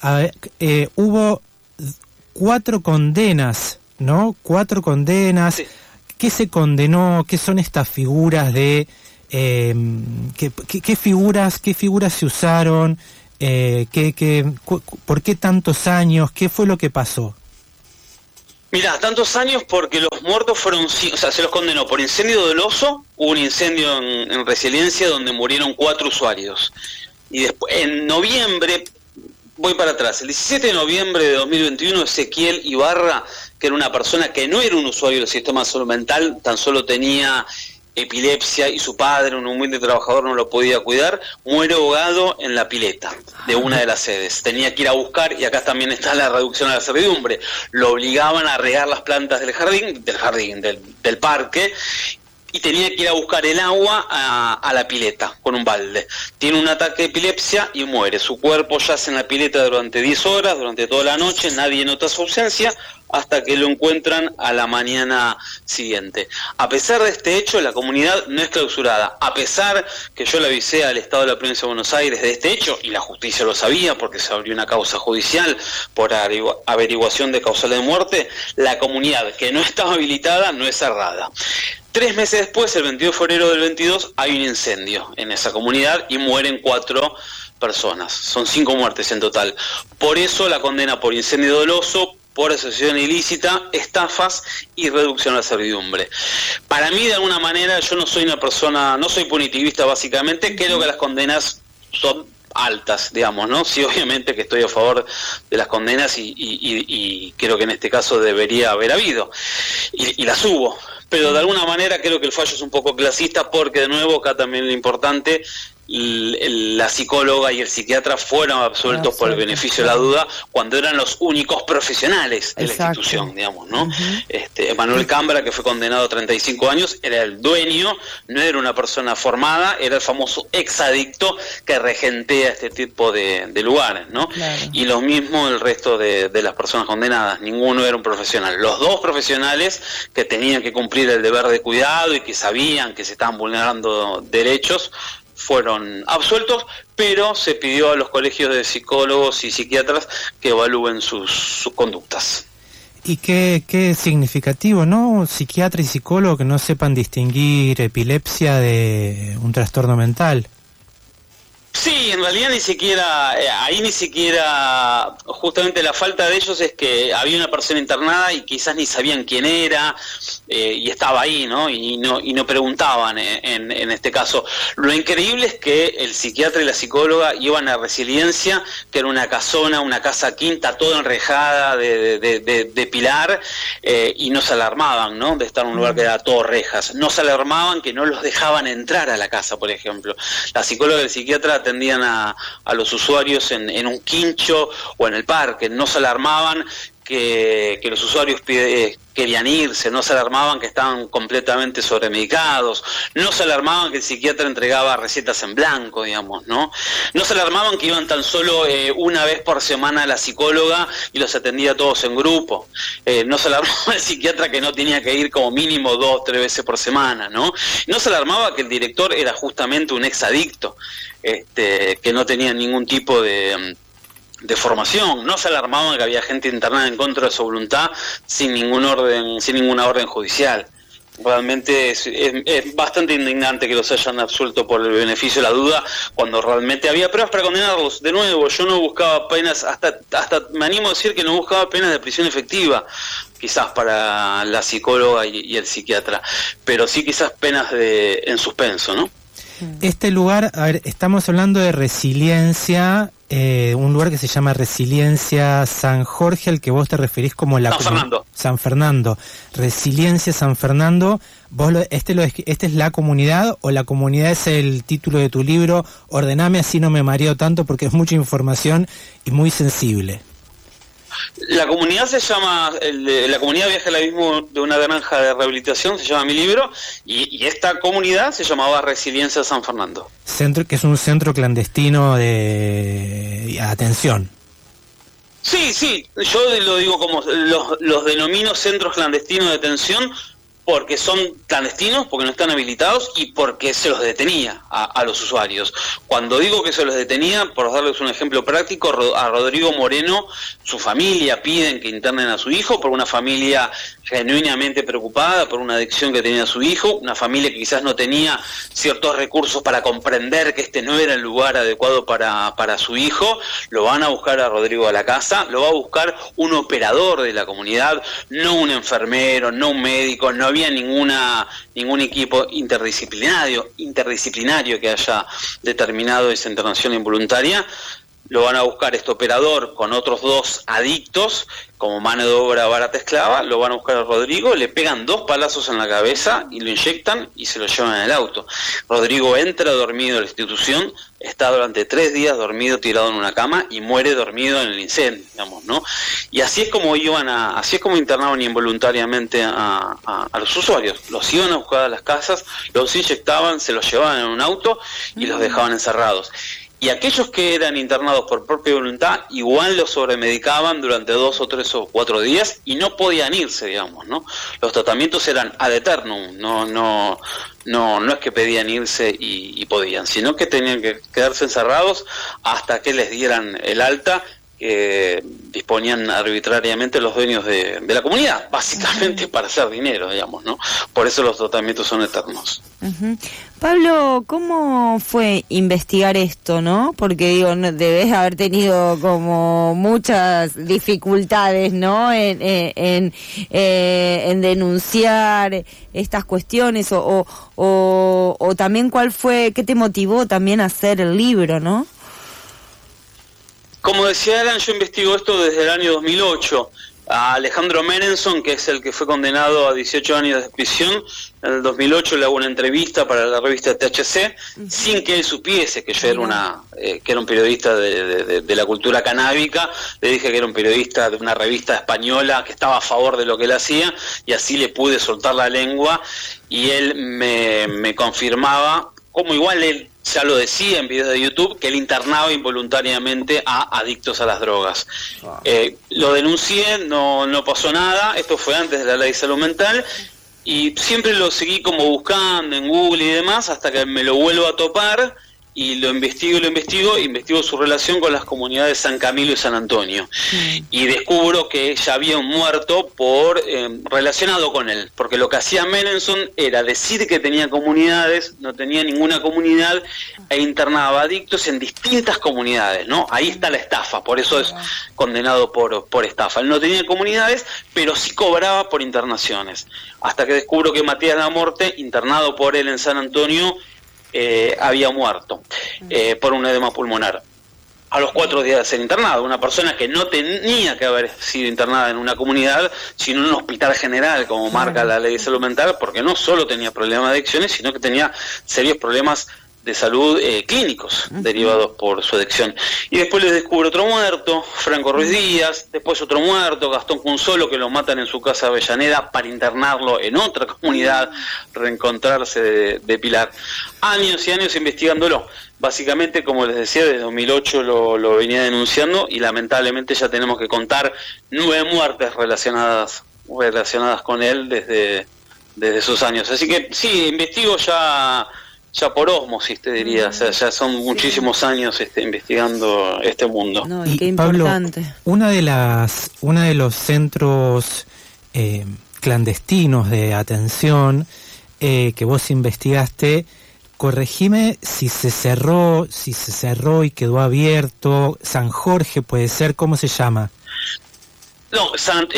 hubo 4 condenas, ¿no? 4 condenas. Sí. ¿Qué se condenó? ¿Qué son estas figuras de qué figuras se usaron? ¿Por qué tantos años? ¿Qué fue lo que pasó? Mirá, tantos años porque los muertos fueron, se los condenó por incendio doloso. Hubo un incendio en Resiliencia donde murieron 4 usuarios. Y después, en noviembre, voy para atrás, el 17 de noviembre de 2021, Ezequiel Ibarra, que era una persona que no era un usuario del sistema de salud mental, tan solo tenía epilepsia y su padre, un humilde trabajador, no lo podía cuidar, muere ahogado en la pileta de una de las sedes. Tenía que ir a buscar, y acá también está la reducción a la servidumbre, lo obligaban a regar las plantas del parque, y tenía que ir a buscar el agua a la pileta con un balde. Tiene un ataque de epilepsia y muere. Su cuerpo yace en la pileta durante 10 horas, durante toda la noche, nadie nota su ausencia, hasta que lo encuentran a la mañana siguiente. A pesar de este hecho, la comunidad no es clausurada. A pesar que yo le avisé al Estado de la Provincia de Buenos Aires de este hecho, y la justicia lo sabía porque se abrió una causa judicial por averiguación de causales de muerte, la comunidad que no estaba habilitada no es cerrada. 3 meses después, el 22 de febrero del 22, hay un incendio en esa comunidad y mueren 4 personas. Son 5 muertes en total. Por eso la condena por incendio doloso, por asociación ilícita, estafas y reducción a la servidumbre. Para mí, de alguna manera, yo no soy una persona, no soy punitivista básicamente, creo que las condenas son altas, digamos, ¿no? Sí, obviamente que estoy a favor de las condenas y creo que en este caso debería haber habido, y las hubo. Pero de alguna manera creo que el fallo es un poco clasista porque, de nuevo, acá también lo importante, la psicóloga y el psiquiatra fueron absueltos por el beneficio de la duda cuando eran los únicos profesionales de la institución, digamos, ¿no? Emanuel Cambra, que fue condenado a 35 años, era el dueño, no era una persona formada, era el famoso exadicto que regentea este tipo de lugares, ¿no? Claro. Y lo mismo el resto de las personas condenadas, ninguno era un profesional. Los dos profesionales que tenían que cumplir el deber de cuidado y que sabían que se estaban vulnerando derechos fueron absueltos, pero se pidió a los colegios de psicólogos y psiquiatras que evalúen sus conductas. Y qué significativo, ¿no? Psiquiatra y psicólogo que no sepan distinguir epilepsia de un trastorno mental. Sí, en realidad ni siquiera, justamente la falta de ellos es que había una persona internada y quizás ni sabían quién era, y estaba ahí, ¿no? Y no preguntaban en este caso. Lo increíble es que el psiquiatra y la psicóloga iban a Resiliencia, que era una casona, una casa quinta, toda enrejada de pilar, y no se alarmaban, ¿no? De estar en un lugar que era todo rejas. No se alarmaban que no los dejaban entrar a la casa, por ejemplo. La psicóloga y el psiquiatra atendían a los usuarios en un quincho o en el parque, no se alarmaban que los usuarios querían irse, no se alarmaban que estaban completamente sobremedicados, no se alarmaban que el psiquiatra entregaba recetas en blanco, digamos, ¿no? No se alarmaban que iban tan solo una vez por semana a la psicóloga y los atendía todos en grupo, no se alarmaba el psiquiatra que no tenía que ir como mínimo 2 o 3 veces por semana, ¿no? No se alarmaba que el director era justamente un exadicto, que no tenía ningún tipo de formación, no se alarmaban que había gente internada en contra de su voluntad sin ninguna orden judicial. Realmente es bastante indignante que los hayan absuelto por el beneficio de la duda cuando realmente había pruebas para condenarlos. De nuevo, yo no buscaba penas, hasta me animo a decir que no buscaba penas de prisión efectiva, quizás para la psicóloga y el psiquiatra, pero sí quizás penas en suspenso, ¿no? Este lugar, a ver, estamos hablando de Resiliencia, un lugar que se llama Resiliencia San Jorge, al que vos te referís como la... San Fernando. Resiliencia San Fernando. ¿Esta es la comunidad o la comunidad es el título de tu libro? Ordename, así no me mareo tanto porque es mucha información y muy sensible. La comunidad se llama, la comunidad Viaje al Abismo de una granja de rehabilitación, se llama mi libro, y esta comunidad se llamaba Resiliencia San Fernando. Que es un centro clandestino de atención. Sí, yo lo digo como, los denomino centros clandestinos de detención, porque son clandestinos, porque no están habilitados y porque se los detenía a los usuarios. Cuando digo que se los detenía, por darles un ejemplo práctico, a Rodrigo Moreno, su familia piden que internen a su hijo, por una familia genuinamente preocupada por una adicción que tenía su hijo, una familia que quizás no tenía ciertos recursos para comprender que este no era el lugar adecuado para su hijo. Lo van a buscar a Rodrigo a la casa, lo va a buscar un operador de la comunidad, no un enfermero, no un médico, no había ningún equipo interdisciplinario que haya determinado esa internación involuntaria. Lo van a buscar este operador con otros 2 adictos como mano de obra barata esclava, lo van a buscar a Rodrigo, le pegan 2 palazos en la cabeza y lo inyectan y se lo llevan en el auto. Rodrigo entra dormido a la institución, está durante 3 días dormido tirado en una cama y muere dormido en el incendio, digamos, ¿no? Y así es como internaban involuntariamente a los usuarios. Los iban a buscar a las casas, los inyectaban, se los llevaban en un auto y los dejaban encerrados. Y aquellos que eran internados por propia voluntad igual los sobremedicaban durante 2 o 3 o 4 días y no podían irse, digamos, ¿no? Los tratamientos eran ad eternum, no es que pedían irse y podían, sino que tenían que quedarse encerrados hasta que les dieran el alta que disponían arbitrariamente los dueños de la comunidad, básicamente para hacer dinero, digamos, ¿no? Por eso los tratamientos son eternos. Pablo, ¿cómo fue investigar esto, no? Porque digo, debes haber tenido como muchas dificultades, ¿no? En denunciar estas cuestiones o también ¿qué te motivó también a hacer el libro, no? Como decía Alan, yo investigo esto desde el año 2008. a Alejandro Merenson, que es el que fue condenado a 18 años de prisión. En el 2008 le hago una entrevista para la revista THC, sin que él supiese que yo era que era un periodista de la cultura canábica. Le dije que era un periodista de una revista española que estaba a favor de lo que él hacía, y así le pude soltar la lengua, y él me confirmaba, como igual él ya lo decía en videos de YouTube, que él internaba involuntariamente a adictos a las drogas. Lo denuncié, no pasó nada, esto fue antes de la ley de salud mental, y siempre lo seguí como buscando en Google y demás, hasta que me lo vuelvo a topar, y lo investigo su relación con las comunidades San Camilo y San Antonio. Y descubro que ya había un muerto relacionado con él, porque lo que hacía Merenson era decir que tenía comunidades, no tenía ninguna comunidad, e internaba adictos en distintas comunidades, ¿no? Ahí está la estafa, por eso es condenado por estafa. Él no tenía comunidades, pero sí cobraba por internaciones. Hasta que descubro que Matías Lamorte, internado por él en San Antonio, había muerto por un edema pulmonar a los 4 días de ser internado. Una persona que no tenía que haber sido internada en una comunidad, sino en un hospital general, como marca la ley de salud mental, porque no solo tenía problemas de adicciones, sino que tenía serios problemas de salud clínicos derivados por su adicción. Y después les descubre otro muerto, Franco Ruiz Díaz, después otro muerto, Gastón Cunzolo, que lo matan en su casa Avellaneda para internarlo en otra comunidad, reencontrarse de Pilar. Años y años investigándolo. Básicamente, como les decía, desde 2008 lo venía denunciando, y lamentablemente ya tenemos que contar 9 muertes relacionadas con él desde esos años. Así que sí, investigo ya por ósmosis, te diría. O sea, ya son muchísimos años investigando este mundo. No, y qué Pablo, importante. uno de los centros clandestinos de atención que vos investigaste, corregime si se cerró y quedó abierto. San Jorge puede ser, ¿cómo se llama? No,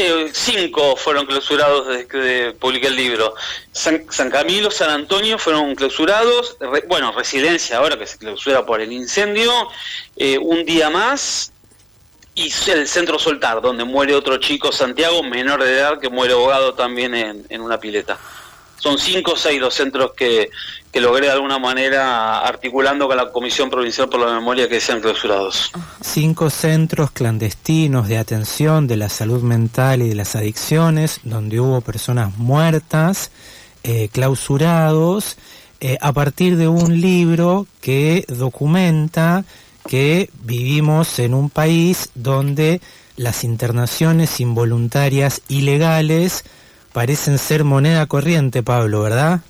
5 fueron clausurados desde que publiqué el libro. San Camilo, San Antonio fueron clausurados. Residencia ahora que se clausura por el incendio. Un día más. Y el Centro Soltar, donde muere otro chico, Santiago, menor de edad, que muere ahogado también en una pileta. Son 5 o 6 los centros que logré de alguna manera, articulando con la Comisión Provincial por la Memoria, que sean clausurados. 5 centros clandestinos de atención de la salud mental y de las adicciones, donde hubo personas muertas, clausurados, a partir de un libro que documenta que vivimos en un país donde las internaciones involuntarias ilegales parecen ser moneda corriente, Pablo, ¿verdad?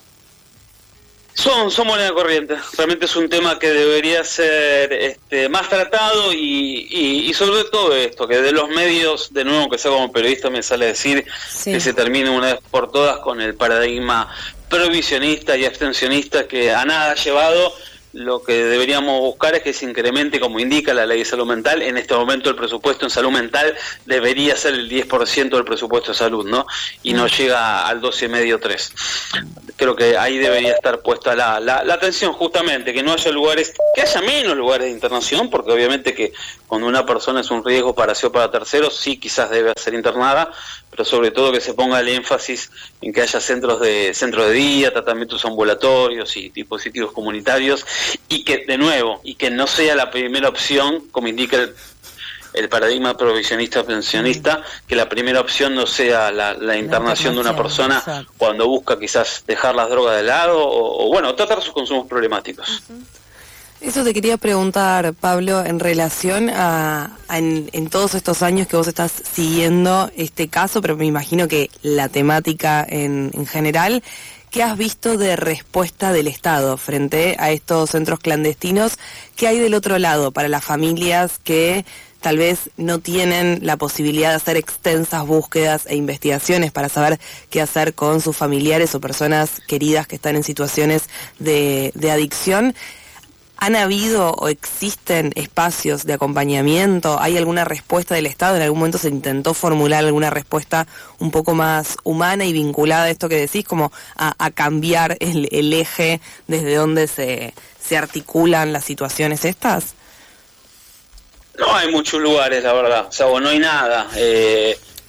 Son moneda corriente. Realmente es un tema que debería ser más tratado, y sobre todo esto, que de los medios, de nuevo, que sea como periodista, me sale a decir que se termine una vez por todas con el paradigma prohibicionista y abstencionista que a nada ha llevado. Lo que deberíamos buscar es que se incremente, como indica la ley de salud mental. En este momento el presupuesto en salud mental debería ser el 10% del presupuesto de salud, ¿no? Y no llega al 12,5-3. Creo que ahí debería estar puesta la atención, justamente, que no haya lugares, que haya menos lugares de internación, porque obviamente que cuando una persona es un riesgo para sí o para terceros, sí quizás debe ser internada, pero sobre todo que se ponga el énfasis en que haya centros de día, tratamientos ambulatorios y dispositivos comunitarios, y que, de nuevo, y que no sea la primera opción, como indica el paradigma provisionista pensionista, que la primera opción no sea la internación de una persona, exacto, cuando busca quizás dejar las drogas de lado o tratar sus consumos problemáticos. Eso te quería preguntar, Pablo, en relación en todos estos años que vos estás siguiendo este caso, pero me imagino que la temática en general, ¿qué has visto de respuesta del Estado frente a estos centros clandestinos? ¿Qué hay del otro lado para las familias que tal vez no tienen la posibilidad de hacer extensas búsquedas e investigaciones para saber qué hacer con sus familiares o personas queridas que están en situaciones de adicción? ¿Han habido o existen espacios de acompañamiento? ¿Hay alguna respuesta del Estado? ¿En algún momento se intentó formular alguna respuesta un poco más humana y vinculada a esto que decís, como a cambiar el eje desde donde se articulan las situaciones estas? No hay muchos lugares, la verdad. O sea, no hay nada.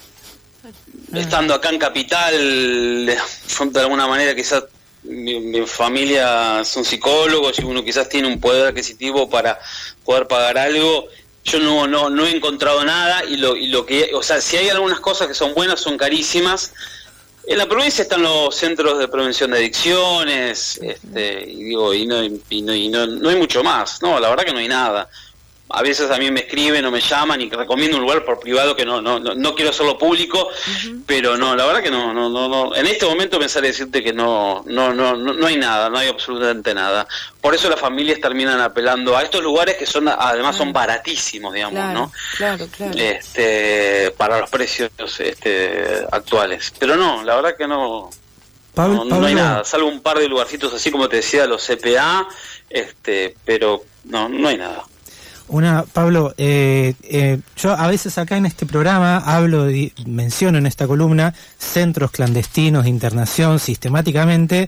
estando acá en Capital, de alguna manera quizás mi familia son psicólogos y uno quizás tiene un poder adquisitivo para poder pagar algo. Yo no he encontrado nada y lo que, o sea, si hay algunas cosas que son buenas, son carísimas. En la provincia están los centros de prevención de adicciones, y no hay mucho más. No, la verdad que no hay nada. A veces a mí me escriben o me llaman y recomiendo un lugar por privado que no quiero hacerlo público, pero no, la verdad que no. En este momento pensaré decirte que no hay nada, no hay absolutamente nada. Por eso las familias terminan apelando a estos lugares que además son baratísimos, digamos, claro, ¿no? Claro. Para los precios actuales. Pero no, la verdad que no hay nada, salvo un par de lugarcitos así como te decía, los CPA, pero no hay nada. Pablo, yo a veces acá en este programa menciono en esta columna centros clandestinos de internación sistemáticamente,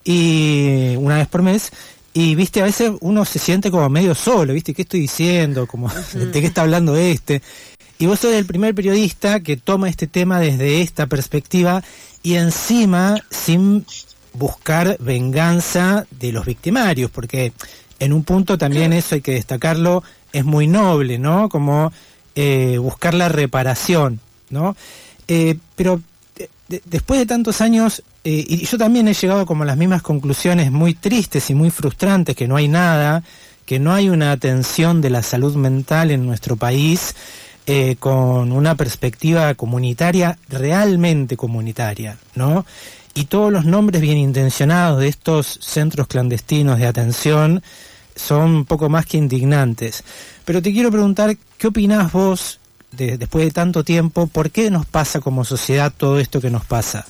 y una vez por mes, y viste, a veces uno se siente como medio solo, viste, ¿qué estoy diciendo? Como, ¿de qué está hablando Y vos sos el primer periodista que toma este tema desde esta perspectiva, y encima sin buscar venganza de los victimarios, porque en un punto también eso hay que destacarlo, es muy noble, ¿no? Como buscar la reparación, ¿no? Pero después de tantos años, y yo también he llegado como a las mismas conclusiones muy tristes y muy frustrantes, que no hay nada, que no hay una atención de la salud mental en nuestro país con una perspectiva comunitaria, realmente comunitaria, ¿no? Y todos los nombres bien intencionados de estos centros clandestinos de atención son un poco más que indignantes. Pero te quiero preguntar, ¿qué opinás vos, después de tanto tiempo, por qué nos pasa como sociedad todo esto que nos pasa?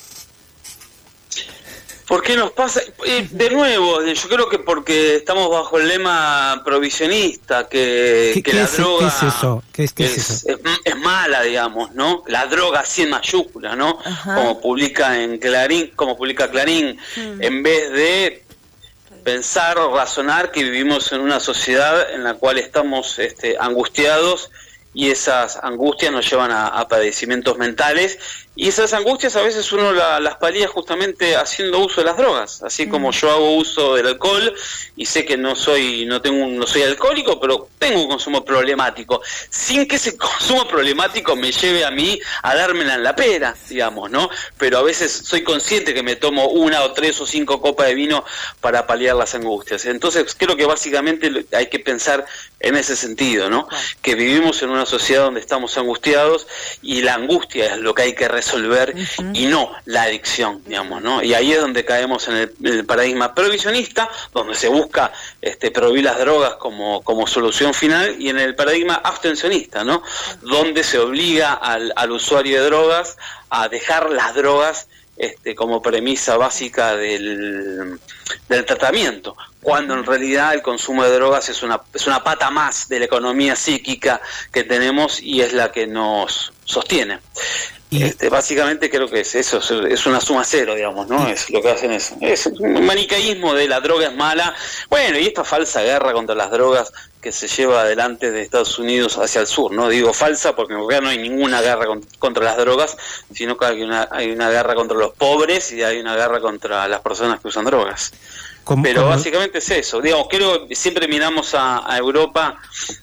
¿Por qué nos pasa? De nuevo, yo creo que porque estamos bajo el lema provisionista, que la droga ¿Qué es eso? Es mala, digamos, ¿no? La droga así en mayúscula, ¿no? Ajá. Como publica Clarín, en vez de pensar o razonar que vivimos en una sociedad en la cual estamos angustiados, y esas angustias nos llevan a padecimientos mentales, y esas angustias a veces uno las palía justamente haciendo uso de las drogas, así como yo hago uso del alcohol y sé que no soy alcohólico, pero tengo un consumo problemático, sin que ese consumo problemático me lleve a mí a dármela en la pera, digamos, ¿no? Pero a veces soy consciente que me tomo 1 o 3 o 5 copas de vino para paliar las angustias. Entonces creo que básicamente hay que pensar en ese sentido, ¿no? Que vivimos en una sociedad donde estamos angustiados, y la angustia es lo que hay que resolver, y no la adicción, digamos, ¿no? Y ahí es donde caemos en el paradigma prohibicionista, donde se busca prohibir las drogas como solución final, y en el paradigma abstencionista, ¿no? Donde se obliga al usuario de drogas a dejar las drogas como premisa básica del tratamiento, cuando en realidad el consumo de drogas es una pata más de la economía psíquica que tenemos, y es la que nos sostiene. Básicamente creo que es eso, es una suma cero, digamos, ¿no? Es lo que hacen es un maniqueísmo de la droga es mala. Bueno, y esta falsa guerra contra las drogas que se lleva adelante de Estados Unidos hacia el sur, ¿no? Digo falsa porque en realidad no hay ninguna guerra contra las drogas, sino que hay una guerra contra los pobres, y hay una guerra contra las personas que usan drogas. Pero básicamente es eso, digamos, creo que siempre miramos a Europa,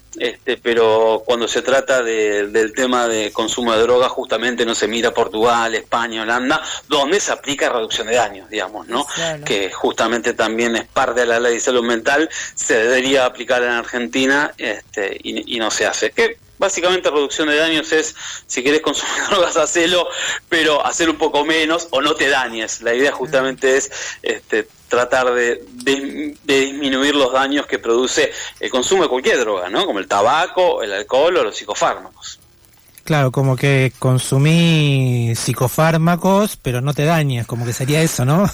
pero cuando se trata del tema de consumo de drogas, justamente no se mira a Portugal, España, Holanda, donde se aplica reducción de daños, digamos, ¿no? Claro. Que justamente también es parte de la ley de salud mental, se debería aplicar en Argentina, y no se hace. Que básicamente reducción de daños es, si querés consumir drogas, hacelo, pero hacer un poco menos o no te dañes. La idea justamente es tratar de disminuir los daños que produce el consumo de cualquier droga, ¿no? Como el tabaco, el alcohol o los psicofármacos. Claro, como que consumí psicofármacos, pero no te dañes, como que sería eso, ¿no?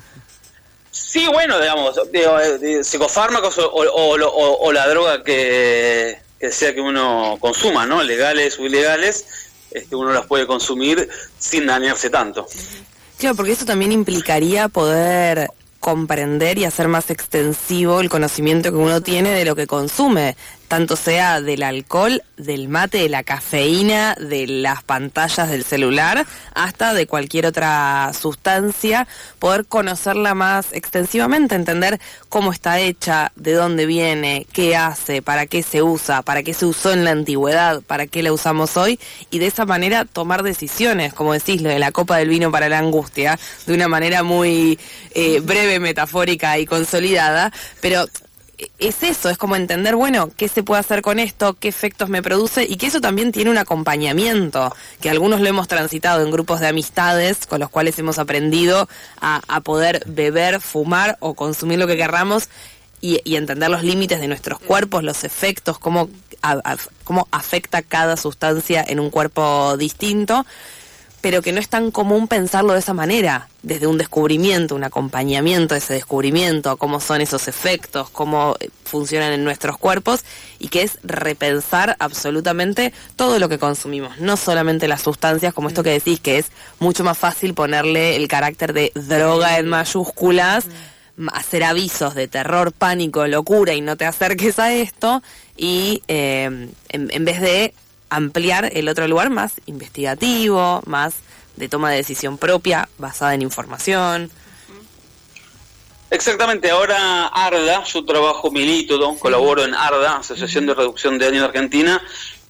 Sí, bueno, digamos, psicofármacos o la droga que sea que uno consuma, ¿no? Legales o ilegales, uno las puede consumir sin dañarse tanto. Claro, porque eso también implicaría poder comprender y hacer más extensivo el conocimiento que uno tiene de lo que consume. tanto sea del alcohol, del mate, de la cafeína, de las pantallas del celular, hasta de cualquier otra sustancia, poder conocerla más extensivamente, entender cómo está hecha, de dónde viene, qué hace, para qué se usa, para qué se usó en la antigüedad, para qué la usamos hoy, y de esa manera tomar decisiones, como decís, lo de la copa del vino para la angustia, de una manera muy breve, metafórica y consolidada, pero es eso, es como entender, bueno, qué se puede hacer con esto, qué efectos me produce, y que eso también tiene un acompañamiento, que algunos lo hemos transitado en grupos de amistades con los cuales hemos aprendido a poder beber, fumar o consumir lo que querramos y entender los límites de nuestros cuerpos, los efectos, cómo afecta cada sustancia en un cuerpo distinto, pero que no es tan común pensarlo de esa manera, desde un descubrimiento, un acompañamiento a ese descubrimiento, cómo son esos efectos, cómo funcionan en nuestros cuerpos, y que es repensar absolutamente todo lo que consumimos, no solamente las sustancias, como esto que decís, que es mucho más fácil ponerle el carácter de droga en mayúsculas, hacer avisos de terror, pánico, locura, y no te acerques a esto, y en vez de ampliar el otro lugar más investigativo, más de toma de decisión propia, basada en información. Exactamente, ahora ARDA, yo milito, colaboro en ARDA, Asociación de Reducción de Daño en Argentina.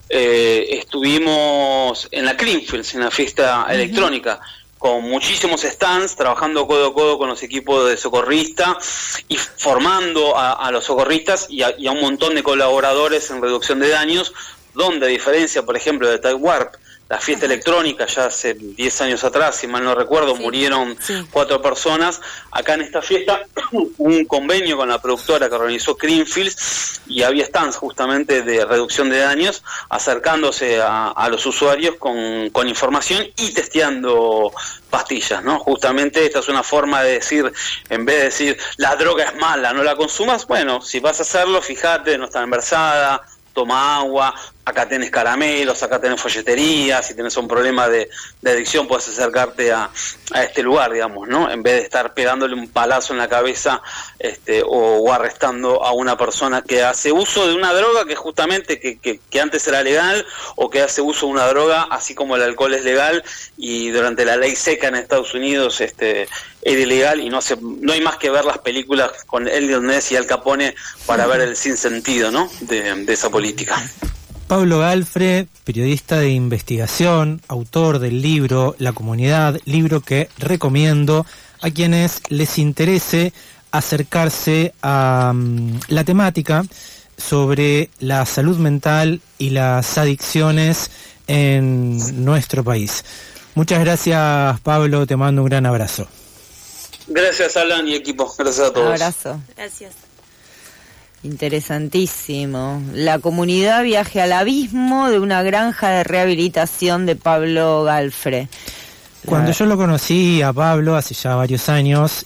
Estuvimos en la Greenfields, en la fiesta electrónica, con muchísimos stands, trabajando codo a codo con los equipos de socorristas y formando a los socorristas y a un montón de colaboradores en reducción de daños, donde a diferencia, por ejemplo, de Taiwarp, la fiesta electrónica ya hace 10 años atrás, si mal no recuerdo, murieron 4 personas. Acá en esta fiesta hubo un convenio con la productora que organizó Greenfields y había stands justamente de reducción de daños, acercándose a los usuarios con información y testeando pastillas, ¿no? Justamente esta es una forma de decir, en vez de decir la droga es mala, no la consumas, bueno, si vas a hacerlo, fíjate, no está envasada, toma agua, acá tenés caramelos, acá tenés folletería, si tenés un problema de adicción puedes acercarte a este lugar, digamos, ¿no? En vez de estar pegándole un palazo en la cabeza o arrestando a una persona que hace uso de una droga que justamente que antes era legal, o que hace uso de una droga así como el alcohol es legal y durante la ley seca en Estados Unidos era ilegal, y no hay más que ver las películas con Elliot Ness y Al Capone para ver el sinsentido, ¿no? de esa política. Pablo Galfre, periodista de investigación, autor del libro La Comunidad, libro que recomiendo a quienes les interese acercarse a la temática sobre la salud mental y las adicciones en nuestro país. Muchas gracias, Pablo, te mando un gran abrazo. Gracias, Alan y equipo, gracias a todos. Un abrazo. Gracias. Interesantísimo. La comunidad, viaje al abismo de una granja de rehabilitación de Pablo Galfre. Cuando yo lo conocí a Pablo hace ya varios años,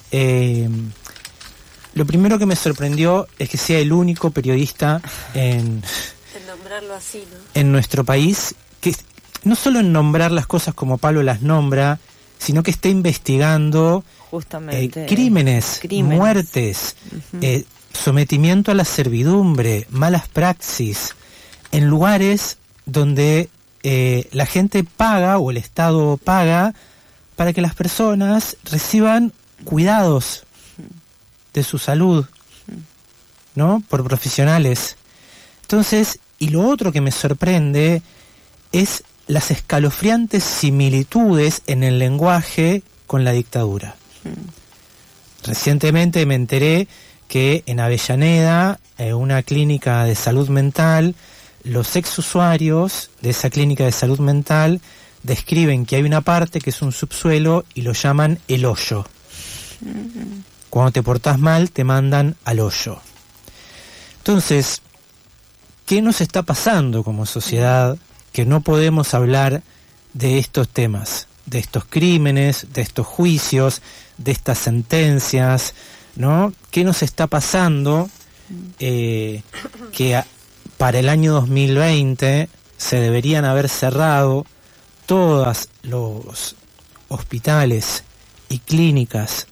lo primero que me sorprendió es que sea el único periodista en nombrarlo así, ¿no? En nuestro país, que no solo en nombrar las cosas como Pablo las nombra, sino que esté investigando justamente crímenes, muertes, sometimiento a la servidumbre, malas praxis, en lugares donde la gente paga o el Estado paga para que las personas reciban cuidados de su salud, ¿no? Por profesionales. Entonces, y lo otro que me sorprende es las escalofriantes similitudes en el lenguaje con la dictadura. Recientemente me enteré que en Avellaneda, una clínica de salud mental, los exusuarios de esa clínica de salud mental describen que hay una parte que es un subsuelo y lo llaman el hoyo. Cuando te portás mal, te mandan al hoyo. Entonces, ¿qué nos está pasando como sociedad que no podemos hablar de estos temas, de estos crímenes, de estos juicios, de estas sentencias, ¿no? ¿Qué nos está pasando que para el año 2020 se deberían haber cerrado todos los hospitales y clínicas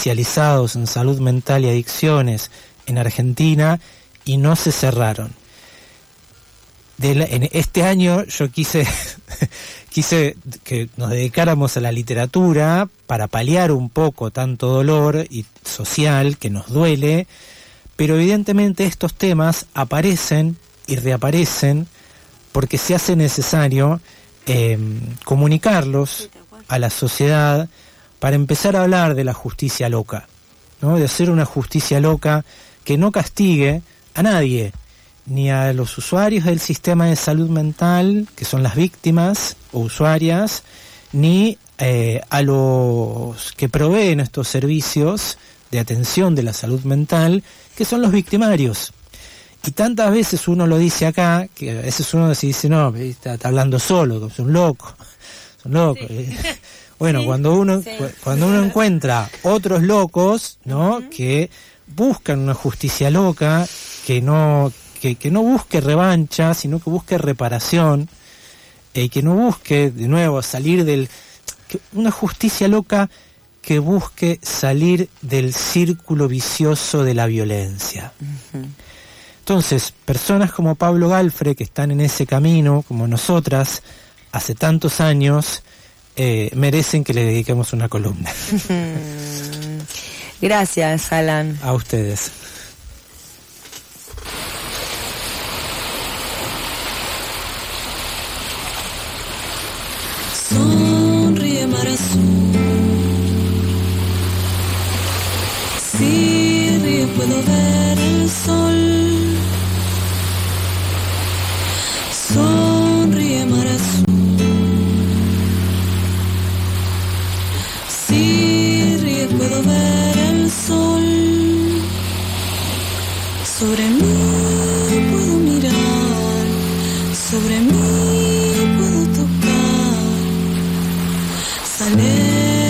especializados en salud mental y adicciones en Argentina y no se cerraron? en este año yo quise que nos dedicáramos a la literatura para paliar un poco tanto dolor y social que nos duele, pero evidentemente estos temas aparecen y reaparecen porque se hace necesario comunicarlos a la sociedad para empezar a hablar de la justicia loca, ¿no? De hacer una justicia loca que no castigue a nadie, ni a los usuarios del sistema de salud mental, que son las víctimas o usuarias, ni a los que proveen estos servicios de atención de la salud mental, que son los victimarios. Y tantas veces uno lo dice acá, que a veces uno se dice, no, está hablando solo, es un loco. Sí. Bueno, sí, cuando uno encuentra otros locos, ¿no? Uh-huh. Que buscan una justicia loca, que no busque revancha, sino que busque reparación, que no busque de nuevo salir una justicia loca que busque salir del círculo vicioso de la violencia. Uh-huh. Entonces, personas como Pablo Galfre, que están en ese camino, como nosotras, hace tantos años, merecen que le dediquemos una columna. Gracias, Alan. A ustedes. Sonríe, mar azul. Si ríe puedo ver el sol. Sonríe, mar azul. Si ríe puedo ver el sol. Sobre mí puedo mirar. Sobre mí puedo tocar. Sale.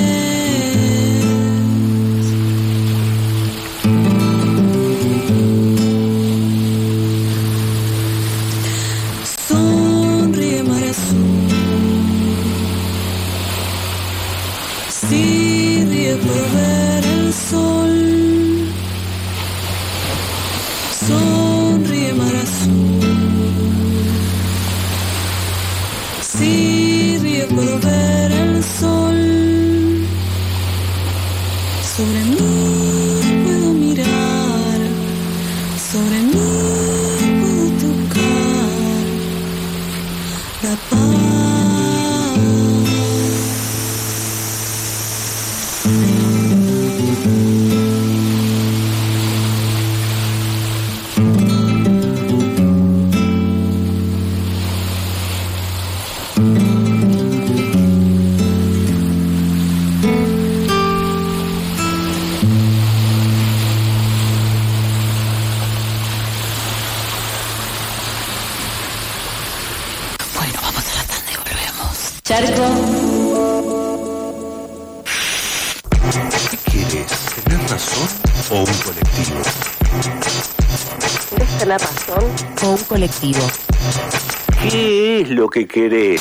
¿Qué es lo que querés?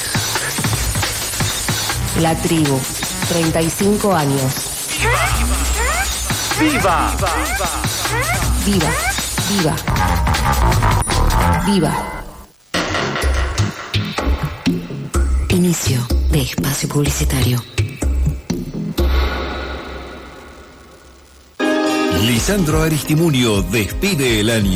La tribu, 35 años. ¡Viva! Viva, viva, viva. Inicio de espacio publicitario. Lisandro Aristimuño despide el año.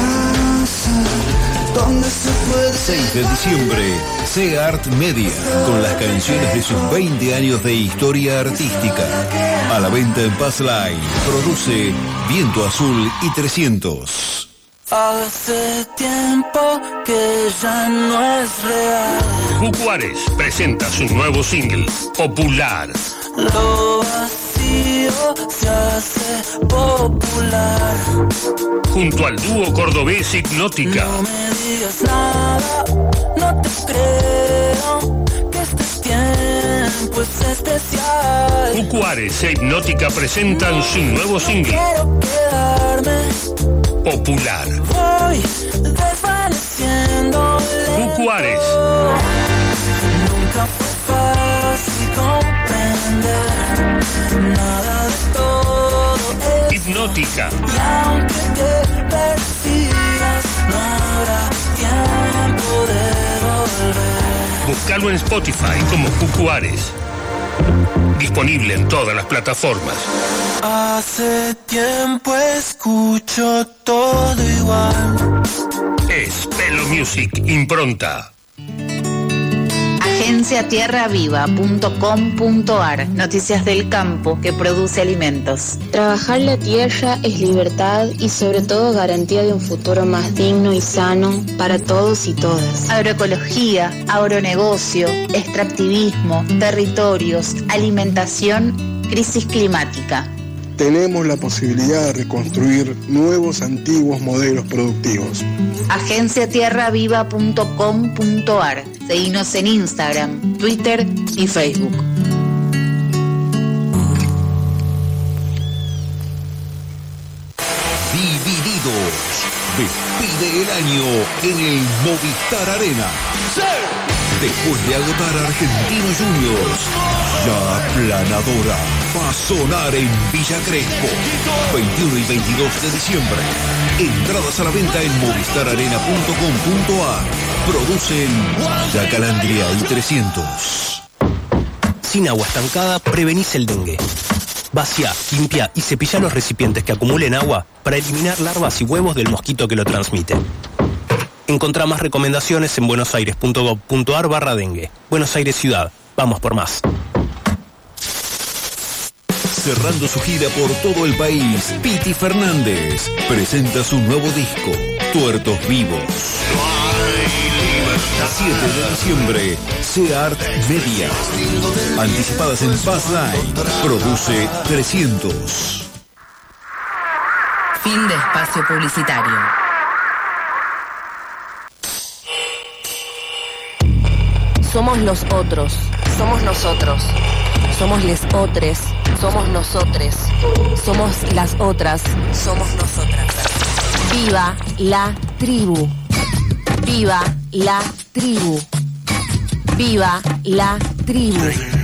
6 de diciembre, C-Art Media, con las canciones de sus 20 años de historia artística. A la venta en Paz Line. Produce Viento Azul y 300. Hace tiempo que ya no es real. Juárez presenta su nuevo single, Popular. Lo vacío se hace popular. Junto al dúo cordobés Hipnótica. No me digas nada, no te creo, que este tiempo es especial. Juárez e Hipnótica presentan su nuevo single, Quiero quedarme Popular. Voy desvaneciendo. Juárez. Nunca fue fácil comprender nada de todo esto. Hipnótica. Y aunque te persigas, no habrá tiempo Búscalo en Spotify como Cucu Ares. Disponible en todas las plataformas. Hace tiempo escucho todo igual. Es Pelo Music Impronta. Agenciatierraviva.com.ar. Noticias del campo que produce alimentos. Trabajar la tierra es libertad y sobre todo garantía de un futuro más digno y sano para todos y todas. Agroecología, agronegocio, extractivismo, territorios, alimentación, crisis climática. Tenemos la posibilidad de reconstruir nuevos antiguos modelos productivos. Agenciatierraviva.com.ar. Seguinos en Instagram, Twitter y Facebook. Divididos. Despide el año en el Movistar Arena. Después de agotar a Argentinos Juniors, la aplanadora va a sonar en Villa Crespo. 21 y 22 de diciembre. Entradas a la venta en movistararena.com.ar. Producen Yacalandria y 300. Sin agua estancada, prevenís el dengue. Vacía, limpia y cepilla los recipientes que acumulen agua para eliminar larvas y huevos del mosquito que lo transmite. Encontrá más recomendaciones en buenosaires.gov.ar/dengue. Buenos Aires Ciudad. Vamos por más. Cerrando su gira por todo el país, Piti Fernández presenta su nuevo disco, Tuertos Vivos. 7 de diciembre, Seart Media. Anticipadas en Passline. Produce 300. Fin de espacio publicitario. Somos los otros, somos nosotros, somos les otres, somos nosotres, somos las otras, somos nosotras. Viva la tribu, viva la tribu, viva la tribu.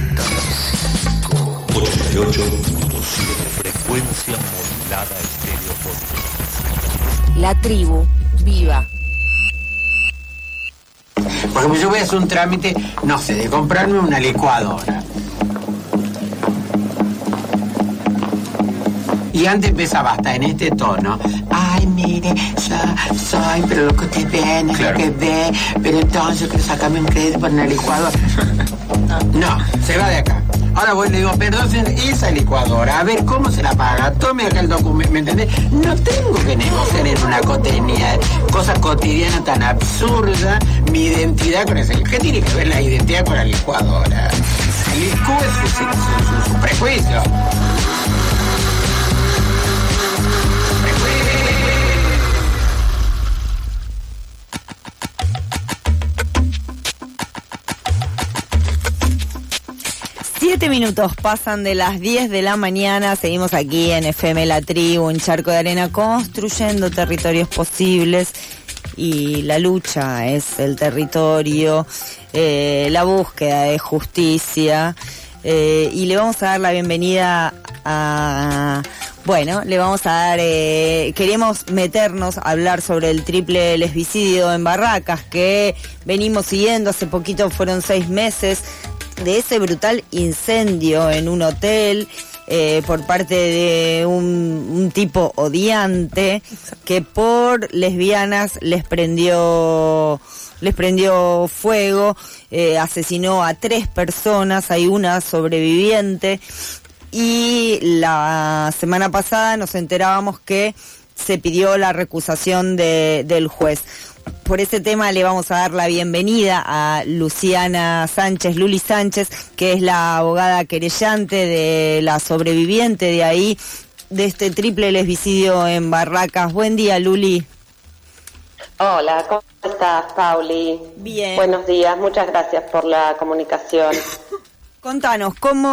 88.7 frecuencia modulada estéreo. La tribu, viva. Por ejemplo, yo voy a hacer un trámite, no sé, de comprarme una licuadora. Y antes empezaba hasta en este tono. Ay, mire, yo soy, pero lo que usted ve, no es lo que ve. Pero entonces yo quiero sacarme un crédito por una licuadora. No, se va de acá. Ahora voy y le digo, perdón, esa licuadora, a ver cómo se la paga, tome acá el documento, ¿me entendés? No tengo que negociar en una cosa cotidiana tan absurda mi identidad con ese. ¿Qué tiene que ver la identidad con la licuadora? El IQ es su prejuicio. 7 minutos pasan de las 10 de la mañana, seguimos aquí en FM La Tribu, un charco de arena, construyendo territorios posibles, y la lucha es el territorio, la búsqueda de justicia, y le vamos a dar la bienvenida a... Bueno, le vamos a dar, queremos meternos a hablar sobre el triple lesbicidio en Barracas, que venimos siguiendo, hace poquito fueron 6 meses, de ese brutal incendio en un hotel por parte de un tipo odiante que por lesbianas les prendió fuego, asesinó a 3 personas, hay una sobreviviente, y la semana pasada nos enterábamos que se pidió la recusación del juez. Por ese tema le vamos a dar la bienvenida a Luciana Sánchez, Luli Sánchez, que es la abogada querellante de la sobreviviente de ahí, de este triple lesbicidio en Barracas. Buen día, Luli. Hola, ¿cómo estás, Pauli? Bien. Buenos días, muchas gracias por la comunicación. Contanos,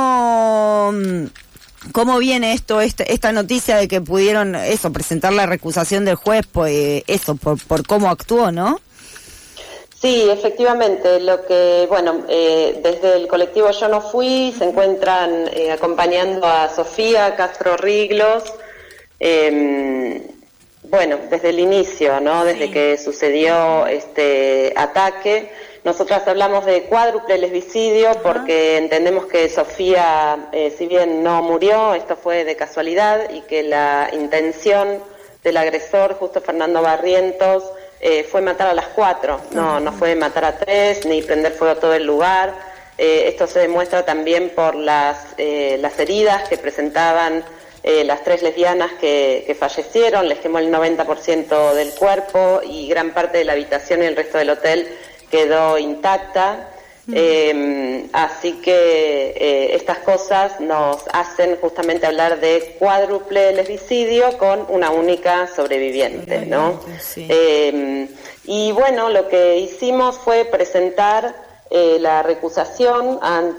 ¿cómo viene esta noticia de que pudieron presentar la recusación del juez por cómo actuó, ¿no? Sí, efectivamente, desde el colectivo Yo No Fui se encuentran acompañando a Sofía Castro Riglos, de bueno, desde el inicio, ¿no? Desde que sucedió este ataque, nosotras hablamos de cuádruple lesbicidio porque entendemos que Sofía, si bien no murió, esto fue de casualidad y que la intención del agresor, justo Fernando Barrientos, fue matar a las 4, no fue matar a 3 ni prender fuego a todo el lugar. Esto se demuestra también por las heridas que presentaban las 3 lesbianas que fallecieron. Les quemó el 90% del cuerpo y gran parte de la habitación y el resto del hotel quedó intacta. Así que estas cosas nos hacen justamente hablar de cuádruple lesbicidio con una única sobreviviente, ¿no? Sí. Y bueno, lo que hicimos fue presentar la recusación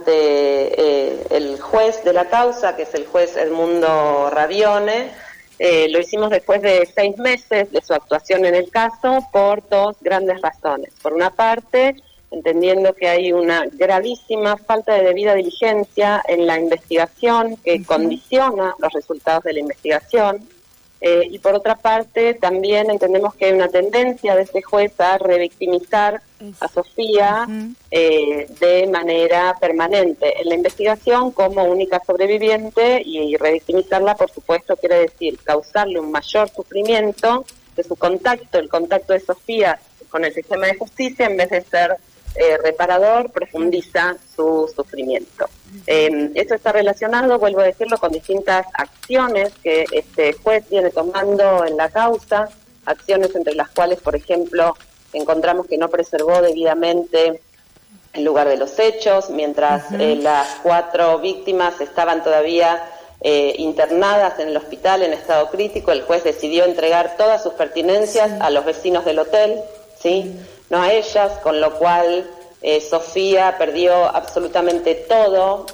ante el juez de la causa, que es el juez Edmundo Ravione. Lo hicimos después de 6 meses de su actuación en el caso por 2 grandes razones. Por una parte, entendiendo que hay una gravísima falta de debida diligencia en la investigación que condiciona los resultados de la investigación. Y por otra parte, también entendemos que hay una tendencia de este juez a revictimizar a Sofía de manera permanente en la investigación como única sobreviviente, y revictimizarla, por supuesto, quiere decir causarle un mayor sufrimiento de su contacto, el contacto de Sofía con el sistema de justicia, en vez de ser reparador, profundiza su sufrimiento. Esto está relacionado, vuelvo a decirlo, con distintas acciones que este juez viene tomando en la causa, acciones entre las cuales, por ejemplo, encontramos que no preservó debidamente el lugar de los hechos, mientras las 4 víctimas estaban todavía internadas en el hospital en estado crítico. El juez decidió entregar todas sus pertenencias a los vecinos del hotel, ¿sí? No a ellas, con lo cual Sofía perdió absolutamente todo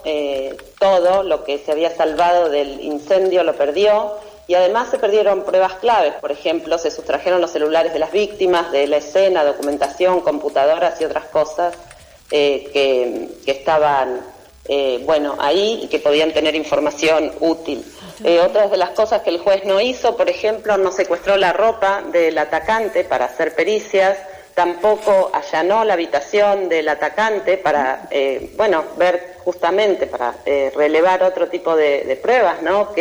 lo que se había salvado del incendio, lo perdió, y además se perdieron pruebas claves. Por ejemplo, se sustrajeron los celulares de las víctimas de la escena, documentación, computadoras y otras cosas que estaban ahí y que podían tener información útil. Otras de las cosas que el juez no hizo, por ejemplo, no secuestró la ropa del atacante para hacer pericias, tampoco allanó la habitación del atacante para, ver justamente, para relevar otro tipo de pruebas, ¿no?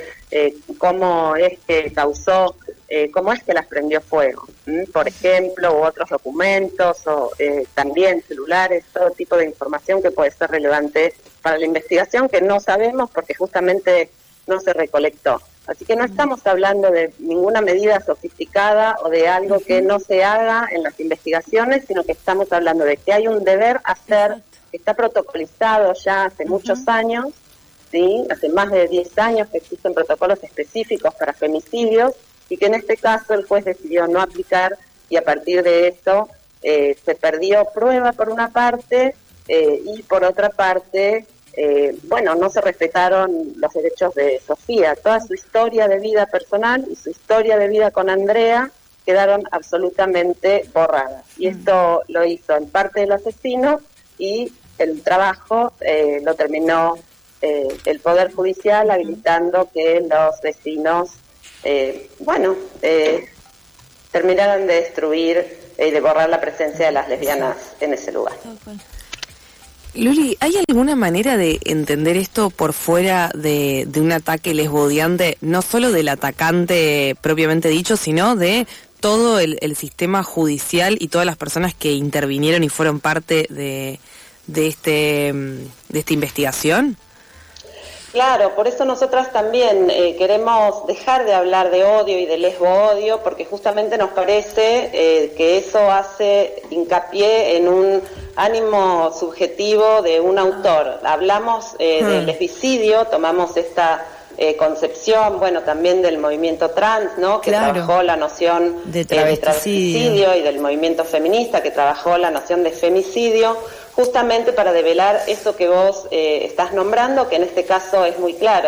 Cómo es que causó, cómo es que las prendió fuego, por ejemplo, u otros documentos, o también celulares, todo tipo de información que puede ser relevante para la investigación, que no sabemos porque justamente no se recolectó. Así que no estamos hablando de ninguna medida sofisticada o de algo que no se haga en las investigaciones, sino que estamos hablando de que hay un deber hacer, que está protocolizado ya hace muchos años, ¿sí? Hace más de 10 años que existen protocolos específicos para femicidios, y que en este caso el juez decidió no aplicar, y a partir de eso se perdió prueba por una parte, y por otra parte no se respetaron los derechos de Sofía. Toda su historia de vida personal y su historia de vida con Andrea quedaron absolutamente borradas. Y esto lo hizo en parte el asesino, y el trabajo lo terminó el Poder Judicial habilitando que los vecinos terminaran de destruir y de borrar la presencia de las lesbianas en ese lugar. Luli, ¿hay alguna manera de entender esto por fuera de un ataque lesbodiante, no solo del atacante propiamente dicho, sino de todo el sistema judicial y todas las personas que intervinieron y fueron parte de esta investigación? Claro, por eso nosotras también queremos dejar de hablar de odio y de lesbo-odio, porque justamente nos parece que eso hace hincapié en un ánimo subjetivo de un autor. Hablamos del lesbicidio, tomamos esta concepción, también del movimiento trans, ¿no? Que trabajó la noción de travesticidio, y del movimiento feminista, que trabajó la noción de femicidio, justamente para develar eso que vos estás nombrando, que en este caso es muy claro.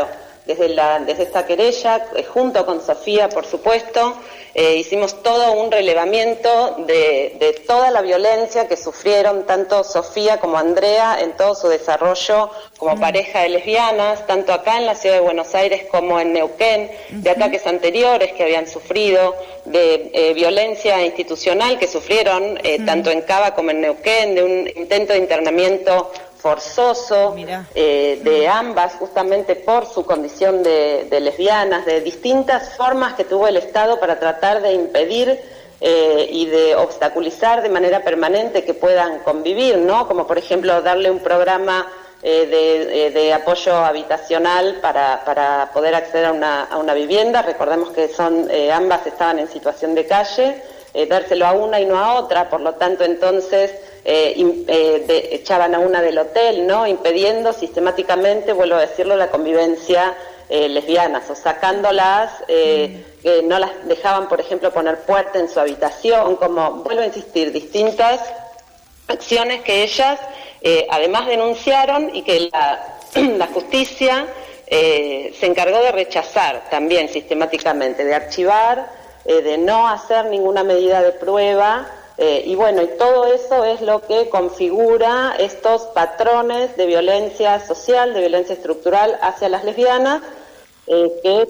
desde esta querella, junto con Sofía, por supuesto, hicimos todo un relevamiento de toda la violencia que sufrieron tanto Sofía como Andrea en todo su desarrollo como pareja de lesbianas, tanto acá en la ciudad de Buenos Aires como en Neuquén, de ataques anteriores que habían sufrido, de violencia institucional que sufrieron tanto en Cava como en Neuquén, de un intento de internamiento forzoso de ambas, justamente por su condición de lesbianas, de distintas formas que tuvo el Estado para tratar de impedir y de obstaculizar de manera permanente que puedan convivir, ¿no? Como por ejemplo darle un programa de apoyo habitacional para poder acceder a una vivienda. Recordemos que ambas estaban en situación de calle, dárselo a una y no a otra, por lo tanto entonces echaban a una del hotel, ¿no? Impidiendo sistemáticamente, vuelvo a decirlo, la convivencia lesbianas, o sacándolas, que no las dejaban, por ejemplo, poner puerta en su habitación, como, vuelvo a insistir, distintas acciones que ellas además denunciaron y que la justicia se encargó de rechazar también sistemáticamente, de archivar, de no hacer ninguna medida de prueba. Y bueno, y todo eso es lo que configura estos patrones de violencia social, de violencia estructural hacia las lesbianas, que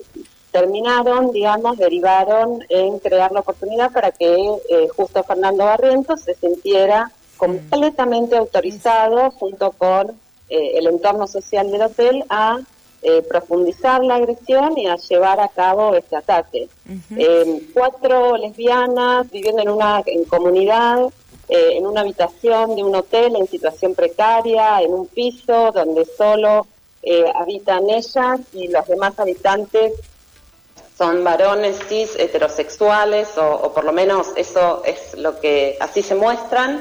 derivaron en crear la oportunidad para que justo Fernando Barrientos se sintiera completamente autorizado, junto con el entorno social del hotel, a profundizar la agresión y a llevar a cabo este ataque. 4 lesbianas viviendo en comunidad, en una habitación de un hotel en situación precaria, en un piso donde solo habitan ellas y los demás habitantes son varones cis heterosexuales, o por lo menos eso es lo que así se muestran.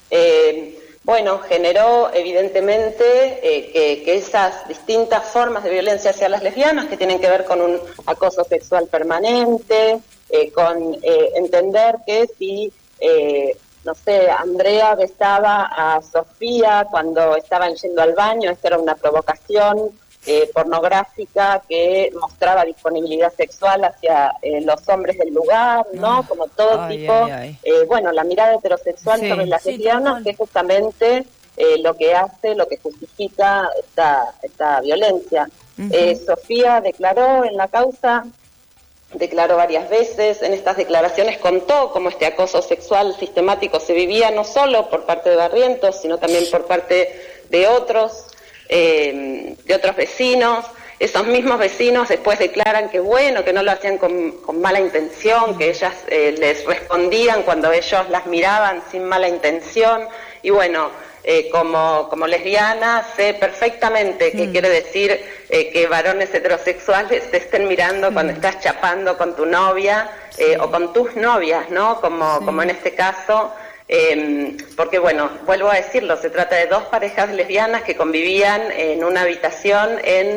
Bueno, generó evidentemente que esas distintas formas de violencia hacia las lesbianas, que tienen que ver con un acoso sexual permanente, con entender que si, no sé, Andrea besaba a Sofía cuando estaban yendo al baño, esto era una provocación pornográfica que mostraba disponibilidad sexual hacia los hombres del lugar, ¿no? Como todo tipo, bueno, la mirada heterosexual sobre las lesbianas, que es justamente lo que hace, lo que justifica esta violencia. Sofía declaró en la causa, declaró varias veces, en estas declaraciones contó cómo este acoso sexual sistemático se vivía no solo por parte de Barrientos, sino también por parte de otros vecinos. Esos mismos vecinos después declaran que bueno, que no lo hacían con mala intención, que ellas les respondían cuando ellos las miraban sin mala intención. Y bueno, como lesbiana sé perfectamente qué quiere decir que varones heterosexuales te estén mirando cuando estás chapando con tu novia o con tus novias, ¿no? Como en este caso. Porque bueno, vuelvo a decirlo, se trata de 2 parejas lesbianas que convivían en una habitación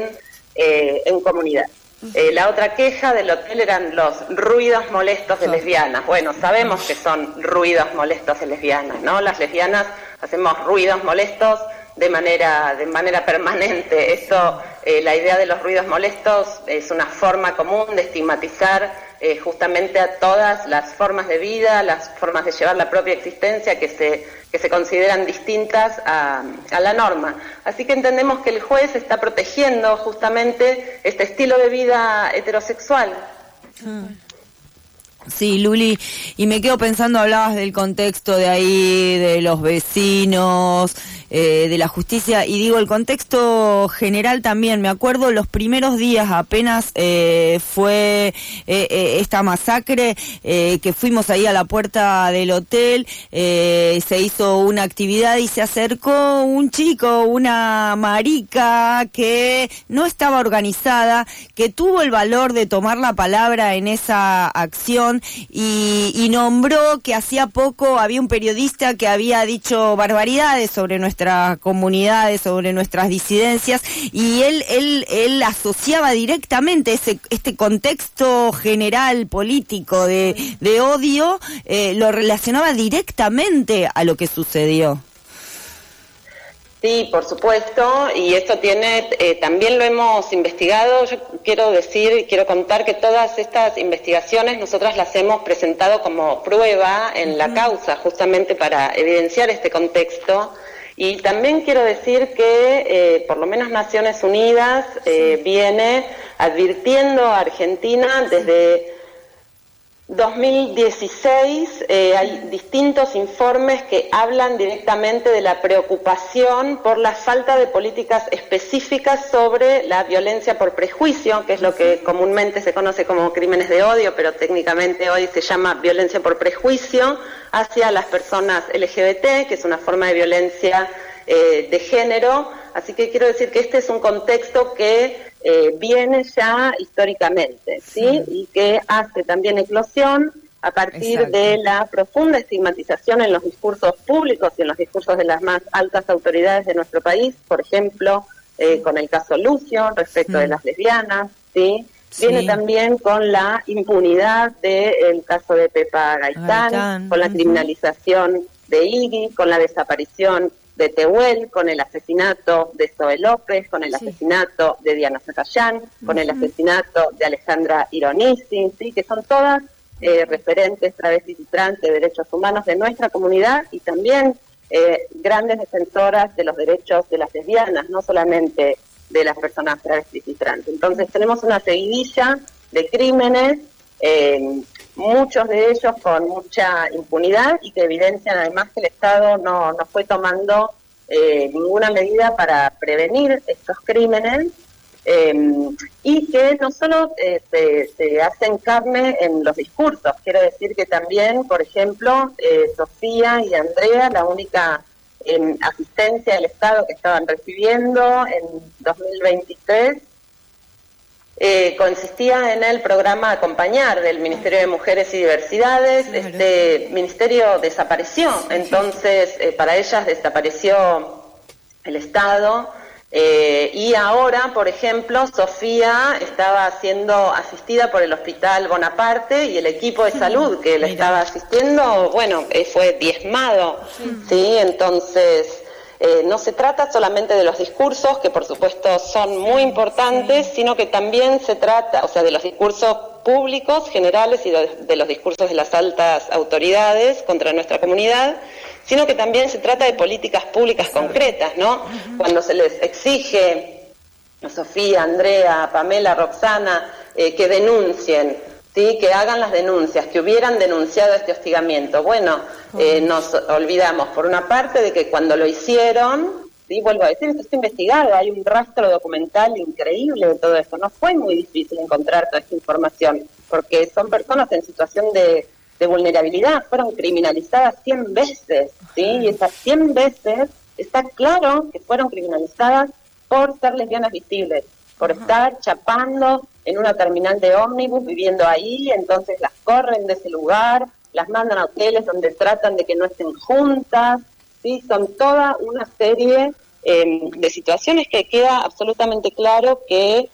en comunidad. La otra queja del hotel eran los ruidos molestos de lesbianas. Bueno, sabemos que son ruidos molestos de lesbianas, ¿no? Las lesbianas hacemos ruidos molestos de manera permanente. Esto, la idea de los ruidos molestos es una forma común de estigmatizar justamente a todas las formas de vida, las formas de llevar la propia existencia que se consideran distintas a la norma. Así que entendemos que el juez está protegiendo justamente este estilo de vida heterosexual. Sí, Luli, y me quedo pensando, hablabas del contexto de ahí, de los vecinos, de la justicia, y digo, el contexto general también. Me acuerdo los primeros días, apenas fue esta masacre, que fuimos ahí a la puerta del hotel, se hizo una actividad y se acercó un chico, una marica que no estaba organizada, que tuvo el valor de tomar la palabra en esa acción y nombró que hacía poco había un periodista que había dicho barbaridades sobre nuestras comunidades, sobre nuestras disidencias, y él asociaba directamente este contexto general político de odio, lo relacionaba directamente a lo que sucedió. Sí, por supuesto, y esto tiene, también lo hemos investigado. Yo quiero contar que todas estas investigaciones nosotras las hemos presentado como prueba en la causa, justamente para evidenciar este contexto. Y también quiero decir que por lo menos Naciones Unidas viene advirtiendo a Argentina desde 2016, hay distintos informes que hablan directamente de la preocupación por la falta de políticas específicas sobre la violencia por prejuicio, que es lo que comúnmente se conoce como crímenes de odio, pero técnicamente hoy se llama violencia por prejuicio hacia las personas LGBT, que es una forma de violencia de género. Así que quiero decir que este es un contexto que viene ya históricamente, ¿sí? Y que hace también eclosión a partir de la profunda estigmatización en los discursos públicos y en los discursos de las más altas autoridades de nuestro país, por ejemplo, con el caso Lucio respecto de las lesbianas, ¿sí? Viene también con la impunidad del caso de Pepa Gaitán, con la criminalización de Iggy, con la desaparición de Tehuel, con el asesinato de Zoe López, con el asesinato de Diana Zacayán, con el asesinato de Alejandra Ironisi, ¿sí? Que son todas referentes travestis y trans de derechos humanos de nuestra comunidad y también grandes defensoras de los derechos de las lesbianas, no solamente de las personas travestis y trans. Entonces tenemos una seguidilla de crímenes, muchos de ellos con mucha impunidad y que evidencian además que el Estado no fue tomando ninguna medida para prevenir estos crímenes y que no solo se hacen carne en los discursos. Quiero decir que también, por ejemplo, Sofía y Andrea, la única asistencia del Estado que estaban recibiendo en 2023, consistía en el programa Acompañar del Ministerio de Mujeres y Diversidades. Este ministerio desapareció, entonces para ellas desapareció el Estado y ahora, por ejemplo, Sofía estaba siendo asistida por el Hospital Bonaparte y el equipo de salud que la estaba asistiendo, bueno, fue diezmado, ¿sí? Entonces no se trata solamente de los discursos, que por supuesto son muy importantes, sino que también se trata, o sea, de los discursos públicos generales y de los discursos de las altas autoridades contra nuestra comunidad, sino que también se trata de políticas públicas concretas, ¿no? Cuando se les exige a Sofía, Andrea, Pamela, Roxana, que denuncien, ¿sí? Que hagan las denuncias, que hubieran denunciado este hostigamiento. Bueno, nos olvidamos por una parte de que cuando lo hicieron, ¿sí? Vuelvo a decir, esto está investigado, hay un rastro documental increíble de todo esto. No fue muy difícil encontrar toda esta información, porque son personas en situación de vulnerabilidad, fueron criminalizadas 100 veces, ¿sí? Y esas 100 veces está claro que fueron criminalizadas por ser lesbianas visibles, por estar chapando en una terminal de ómnibus, viviendo ahí, entonces las corren de ese lugar, las mandan a hoteles donde tratan de que no estén juntas, ¿sí? Son toda una serie de situaciones que queda absolutamente claro que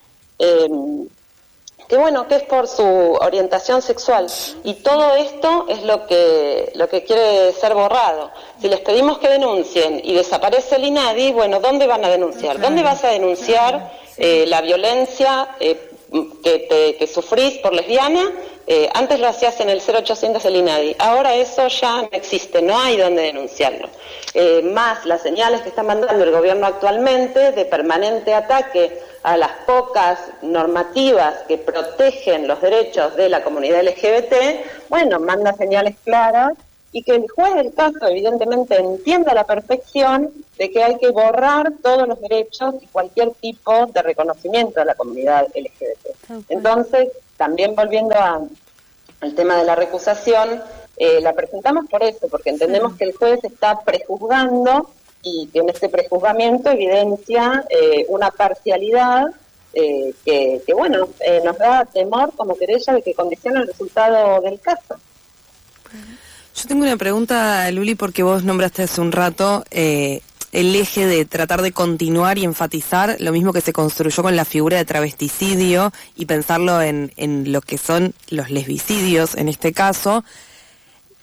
bueno, que es por su orientación sexual, y todo esto es lo que quiere ser borrado. Si les pedimos que denuncien y desaparece el INADI, bueno, ¿dónde van a denunciar? ¿Dónde vas a denunciar la violencia que sufrís por lesbiana? Antes lo hacías en el 0800 del INADI, ahora eso ya no existe, no hay donde denunciarlo. Más las señales que está mandando el gobierno actualmente de permanente ataque a las pocas normativas que protegen los derechos de la comunidad LGBT, bueno, manda señales claras, y que el juez del caso evidentemente entienda a la perfección de que hay que borrar todos los derechos y cualquier tipo de reconocimiento de la comunidad LGBT. Entonces, también volviendo al tema de la recusación, la presentamos por eso, porque entendemos que el juez está prejuzgando y que en este prejuzgamiento evidencia una parcialidad que bueno, nos da temor como querella de que condiciona el resultado del caso. Yo tengo una pregunta, Luli, porque vos nombraste hace un rato el eje de tratar de continuar y enfatizar lo mismo que se construyó con la figura de travesticidio y pensarlo en lo que son los lesbicidios en este caso.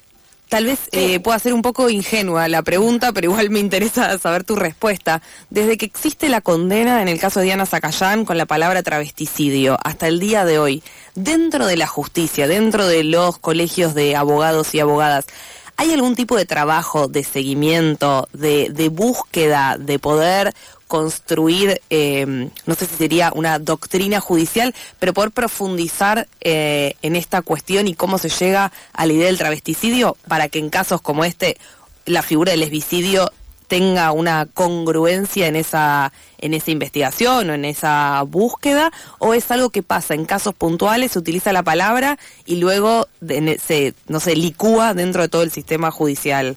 Tal vez pueda ser un poco ingenua la pregunta, pero igual me interesa saber tu respuesta. Desde que existe la condena en el caso de Diana Zacayán con la palabra travesticidio hasta el día de hoy, dentro de la justicia, dentro de los colegios de abogados y abogadas, ¿hay algún tipo de trabajo, de seguimiento, de búsqueda, de poder construir, no sé si sería una doctrina judicial, pero poder profundizar en esta cuestión y cómo se llega a la idea del travesticidio para que en casos como este la figura del lesbicidio tenga una congruencia en esa investigación o en esa búsqueda, o es algo que pasa en casos puntuales, se utiliza la palabra y luego se licúa dentro de todo el sistema judicial?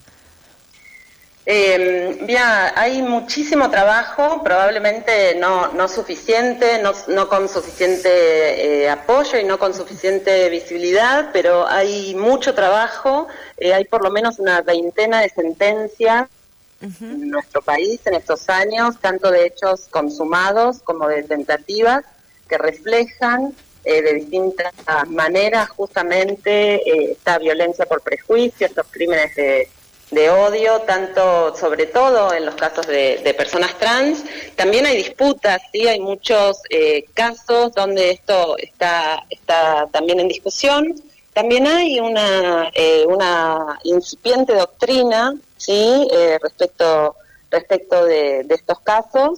Bien, hay muchísimo trabajo, probablemente no suficiente, no con suficiente apoyo y no con suficiente visibilidad, pero hay mucho trabajo, hay por lo menos una veintena de sentencias en nuestro país en estos años, tanto de hechos consumados como de tentativas, que reflejan de distintas maneras justamente esta violencia por prejuicio, estos crímenes de odio, tanto, sobre todo en los casos de personas trans. También hay disputas, sí, hay muchos casos donde esto está también en discusión. También hay una incipiente doctrina, sí, respecto de estos casos,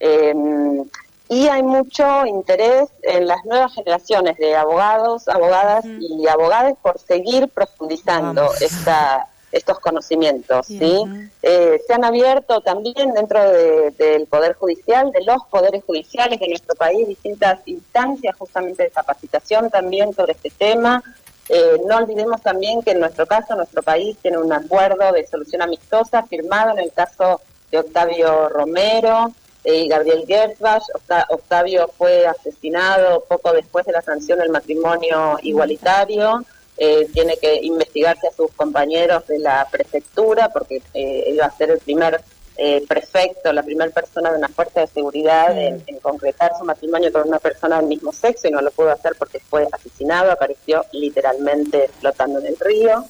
y hay mucho interés en las nuevas generaciones de abogados, abogadas y abogadas por seguir profundizando estos conocimientos, ¿sí? Se han abierto también dentro del Poder Judicial, de los poderes judiciales de nuestro país, distintas instancias justamente de capacitación también sobre este tema. No olvidemos también que en nuestro caso, nuestro país tiene un acuerdo de solución amistosa firmado en el caso de Octavio Romero y Gabriel Gersbach. Octavio fue asesinado poco después de la sanción del matrimonio igualitario. Tiene que investigarse a sus compañeros de la prefectura porque iba a ser el primer prefecto, la primera persona de una fuerza de seguridad en concretar su matrimonio con una persona del mismo sexo, y no lo pudo hacer porque fue asesinado, apareció literalmente flotando en el río.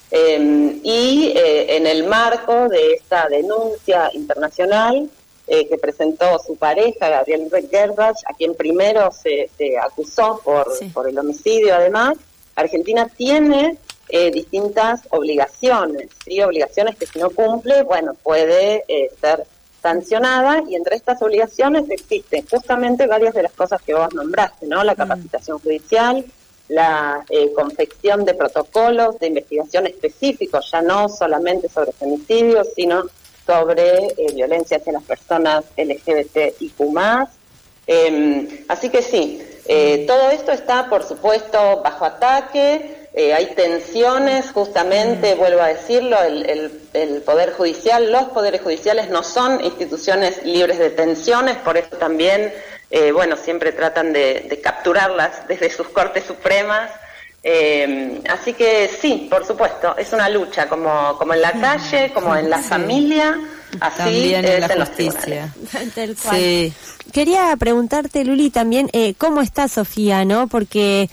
En el marco de esta denuncia internacional que presentó su pareja, Gabriel Gersbach, a quien primero se acusó por el homicidio además, Argentina tiene distintas obligaciones, ¿sí? Obligaciones que si no cumple, bueno, puede ser sancionada, y entre estas obligaciones existen justamente varias de las cosas que vos nombraste, ¿no? La capacitación judicial, la confección de protocolos de investigación específicos, ya no solamente sobre femicidios, sino sobre violencia hacia las personas LGBTIQ+. Así que sí, todo esto está, por supuesto, bajo ataque. Hay tensiones, justamente, vuelvo a decirlo, el Poder Judicial, los poderes judiciales no son instituciones libres de tensiones, por eso también, siempre tratan de capturarlas desde sus Cortes Supremas. Así que sí, por supuesto, es una lucha, como en la calle, como en la familia, así también es en la en los justicia. tribunales. Tal cual. Quería preguntarte, Luli, también cómo está Sofía, ¿no? Porque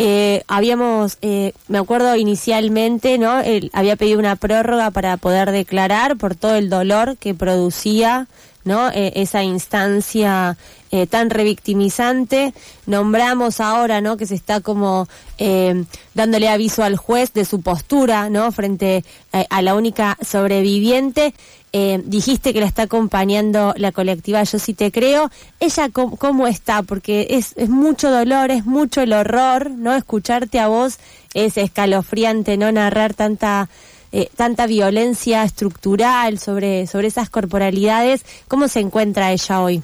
me acuerdo inicialmente, ¿no? Él había pedido una prórroga para poder declarar por todo el dolor que producía, ¿no? Esa instancia tan revictimizante. Nombramos ahora, ¿no? Que se está como dándole aviso al juez de su postura, ¿no? Frente a la única sobreviviente. Dijiste que la está acompañando la colectiva Yo Sí Te Creo. ¿Ella cómo está? Porque es mucho dolor, es mucho el horror, ¿no? Escucharte a vos es escalofriante, ¿no? Narrar tanta violencia estructural sobre esas corporalidades. ¿Cómo se encuentra ella hoy?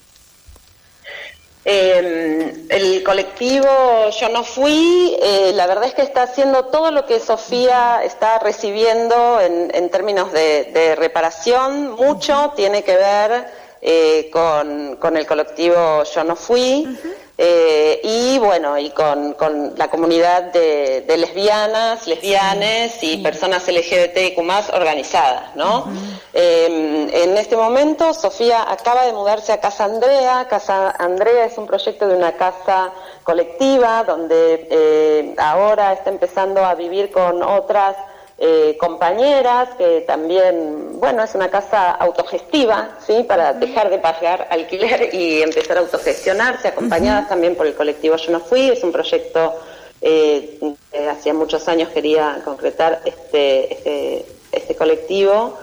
El colectivo Yo No Fui, la verdad es que está haciendo todo lo que Sofía está recibiendo en términos de reparación. Mucho tiene que ver con el colectivo Yo No Fui. Y con la comunidad de lesbianes y personas LGBTIQ+ organizadas, ¿no? En este momento Sofía acaba de mudarse a Casa Andrea. Casa Andrea es un proyecto de una casa colectiva donde ahora está empezando a vivir con otras compañeras, que también, bueno, es una casa autogestiva, ¿sí? Para dejar de pagar alquiler y empezar a autogestionarse, acompañadas también por el colectivo Yo No Fui. Es un proyecto hacía muchos años quería concretar este colectivo.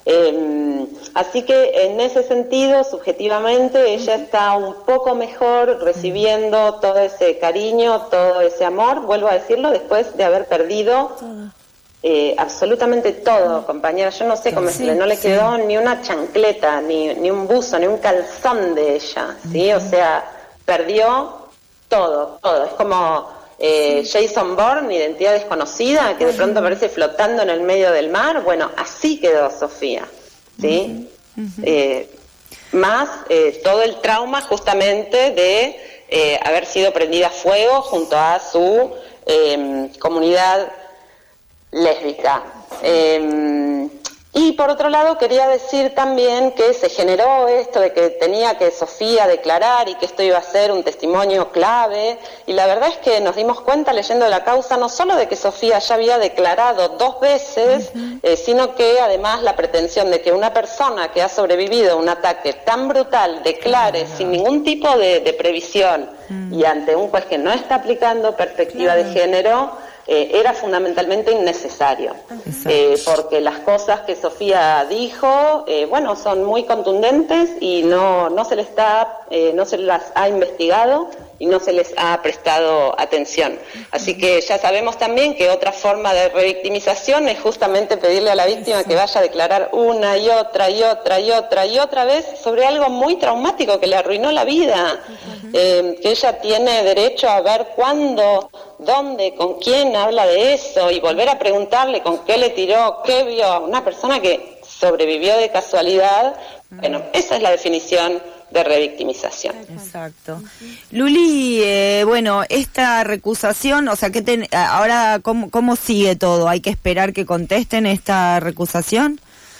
Así que en ese sentido, subjetivamente, ella está un poco mejor recibiendo todo ese cariño, todo ese amor, vuelvo a decirlo, después de haber perdido absolutamente todo, compañera. Yo no sé cómo decirle, no le quedó ni una chancleta, ni un buzo, ni un calzón de ella, ¿sí? O sea, perdió todo. Es como Jason Bourne, Identidad Desconocida, que de pronto aparece flotando en el medio del mar. Bueno, así quedó Sofía, ¿sí? Más todo el trauma justamente de haber sido prendida a fuego junto a su comunidad lésbica. Y por otro lado quería decir también que se generó esto de que tenía que Sofía declarar y que esto iba a ser un testimonio clave, y la verdad es que nos dimos cuenta leyendo la causa no solo de que Sofía ya había declarado 2 veces, sino que además la pretensión de que una persona que ha sobrevivido a un ataque tan brutal declare sin ningún tipo de previsión y ante un juez que no está aplicando perspectiva de género, era fundamentalmente innecesario, porque las cosas que Sofía dijo, bueno, son muy contundentes y no se las ha investigado y no se les ha prestado atención. Así que ya sabemos también que otra forma de revictimización es justamente pedirle a la víctima que vaya a declarar una y otra vez sobre algo muy traumático que le arruinó la vida, que ella tiene derecho a ver cuándo, dónde, con quién habla de eso, y volver a preguntarle con qué le tiró, qué vio a una persona que sobrevivió de casualidad. Bueno, esa es la definición de revictimización. Exacto. Luli, bueno, esta recusación, o sea, ahora ¿cómo sigue todo? ¿Hay que esperar que contesten esta recusación?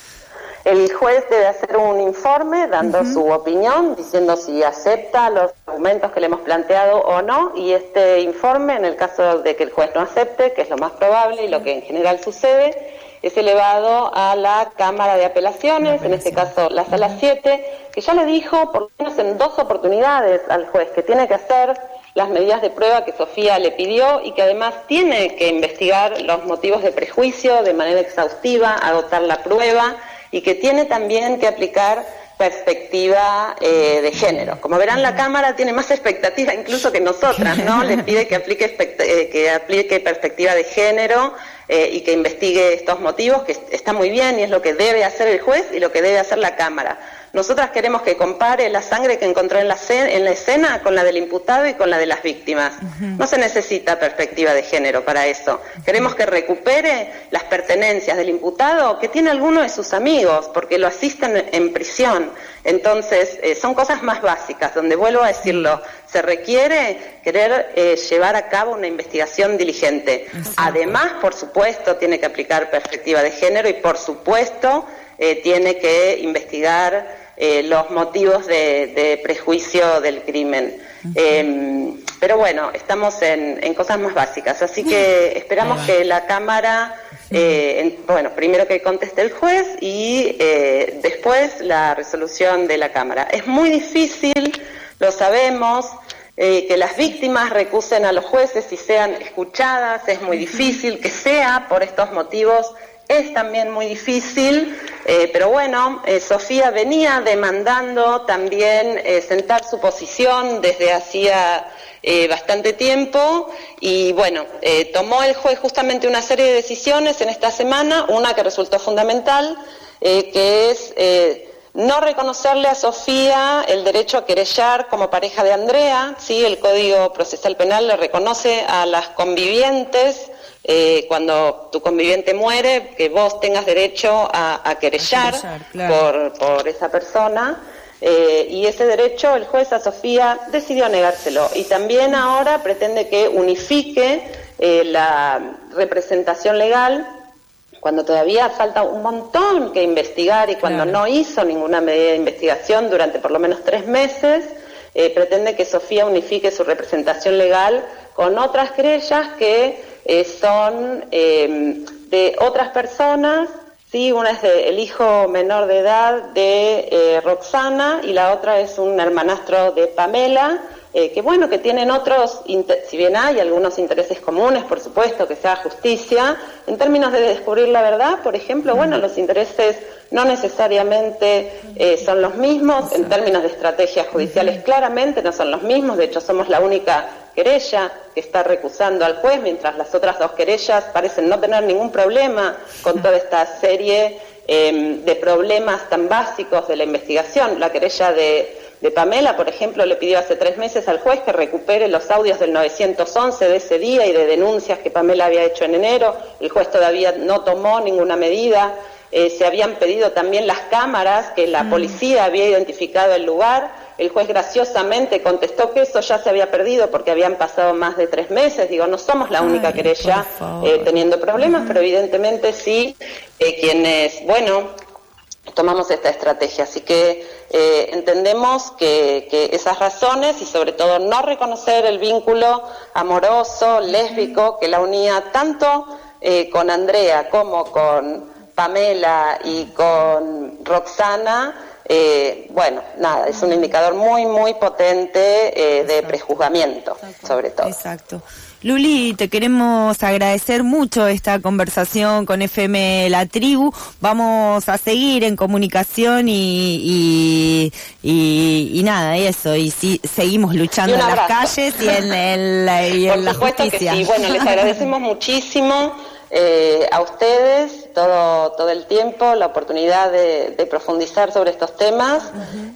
El juez debe hacer un informe dando su opinión, diciendo si acepta los argumentos que le hemos planteado o no, y este informe, en el caso de que el juez no acepte, que es lo más probable y lo que en general sucede, es elevado a la Cámara de Apelaciones, en este caso la Sala 7, que ya le dijo, por lo menos en 2 oportunidades al juez, que tiene que hacer las medidas de prueba que Sofía le pidió y que además tiene que investigar los motivos de prejuicio de manera exhaustiva, agotar la prueba, y que tiene también que aplicar perspectiva de género. Como verán, la Cámara tiene más expectativa incluso que nosotras, ¿no? Le pide que aplique perspectiva de género y que investigue estos motivos, que está muy bien y es lo que debe hacer el juez y lo que debe hacer la Cámara. Nosotras queremos que compare la sangre que encontró en la escena con la del imputado y con la de las víctimas. No se necesita perspectiva de género para eso. Queremos que recupere las pertenencias del imputado que tiene alguno de sus amigos, porque lo asisten en prisión. Entonces, son cosas más básicas, donde, vuelvo a decirlo, se requiere querer llevar a cabo una investigación diligente. Además, por supuesto, tiene que aplicar perspectiva de género y, por supuesto, tiene que investigar los motivos de prejuicio del crimen. Pero bueno, estamos en cosas más básicas, así que esperamos que la Cámara, bueno, primero que conteste el juez y después la resolución de la Cámara. Es muy difícil, lo sabemos, que las víctimas recusen a los jueces y sean escuchadas, es muy difícil que sea por estos motivos. Es también muy difícil, pero bueno, Sofía venía demandando también sentar su posición desde hacía bastante tiempo y bueno, tomó el juez justamente una serie de decisiones en esta semana, una que resultó fundamental, que es no reconocerle a Sofía el derecho a querellar como pareja de Andrea, ¿sí? El Código Procesal Penal le reconoce a las convivientes, cuando tu conviviente muere, que vos tengas derecho a querellar, claro, por esa persona, y ese derecho el juez a Sofía decidió negárselo, y también ahora pretende que unifique la representación legal, cuando todavía falta un montón que investigar y cuando no hizo ninguna medida de investigación durante por lo menos 3 meses, pretende que Sofía unifique su representación legal con otras querellas que son de otras personas, sí, una es el hijo menor de edad de Roxana y la otra es un hermanastro de Pamela, que bueno, que tienen otros, si bien hay algunos intereses comunes, por supuesto, que sea justicia, en términos de descubrir la verdad, por ejemplo, bueno, los intereses no necesariamente son los mismos, en términos de estrategias judiciales claramente no son los mismos, de hecho somos la única querella que está recusando al juez, mientras las otras dos querellas parecen no tener ningún problema con toda esta serie de problemas tan básicos de la investigación. La querella de Pamela, por ejemplo, le pidió hace 3 meses al juez que recupere los audios del 911 de ese día y de denuncias que Pamela había hecho en enero. El juez todavía no tomó ninguna medida. Se habían pedido también las cámaras, que la policía había identificado el lugar. El juez graciosamente contestó que eso ya se había perdido porque habían pasado más de 3 meses. Digo, no somos la única querella teniendo problemas, pero evidentemente sí quienes, bueno, tomamos esta estrategia. Así que entendemos que esas razones y sobre todo no reconocer el vínculo amoroso, lésbico, que la unía tanto con Andrea como con Pamela y con Roxana, bueno, nada, es un indicador muy, muy potente de prejuzgamiento, sobre todo. Exacto. Luli, te queremos agradecer mucho esta conversación con FM La Tribu. Vamos a seguir en comunicación y nada, eso. Y sí, seguimos luchando en las calles y en la justicia. Por supuesto que sí. Bueno, les agradecemos muchísimo a ustedes todo el tiempo, la oportunidad de profundizar sobre estos temas.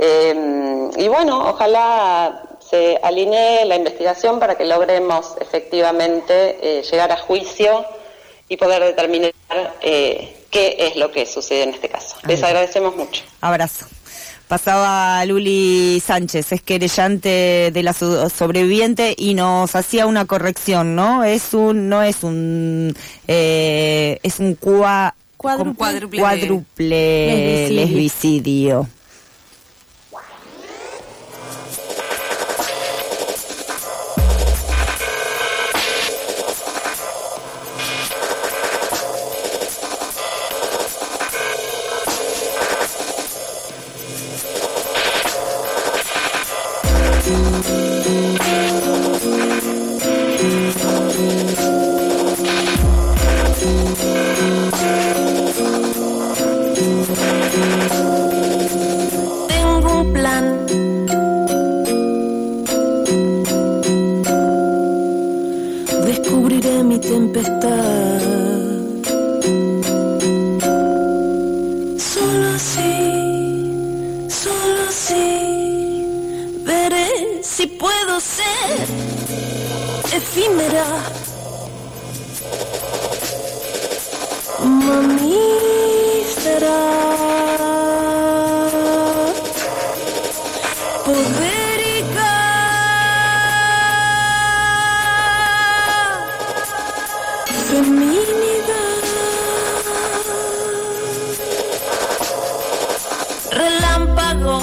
Y bueno, ojalá se alinee la investigación para que logremos efectivamente llegar a juicio y poder determinar qué es lo que sucede en este caso. Les agradecemos mucho. Abrazo. Pasaba Luli Sánchez, es querellante de la sobreviviente y nos hacía una corrección, ¿no? Es un cuádruple lesbicidio. Tengo un plan. Descubriré mi tempestad. Solo así, veré si puedo ser efímera. Mamífera, podérica, feminidad, relámpago,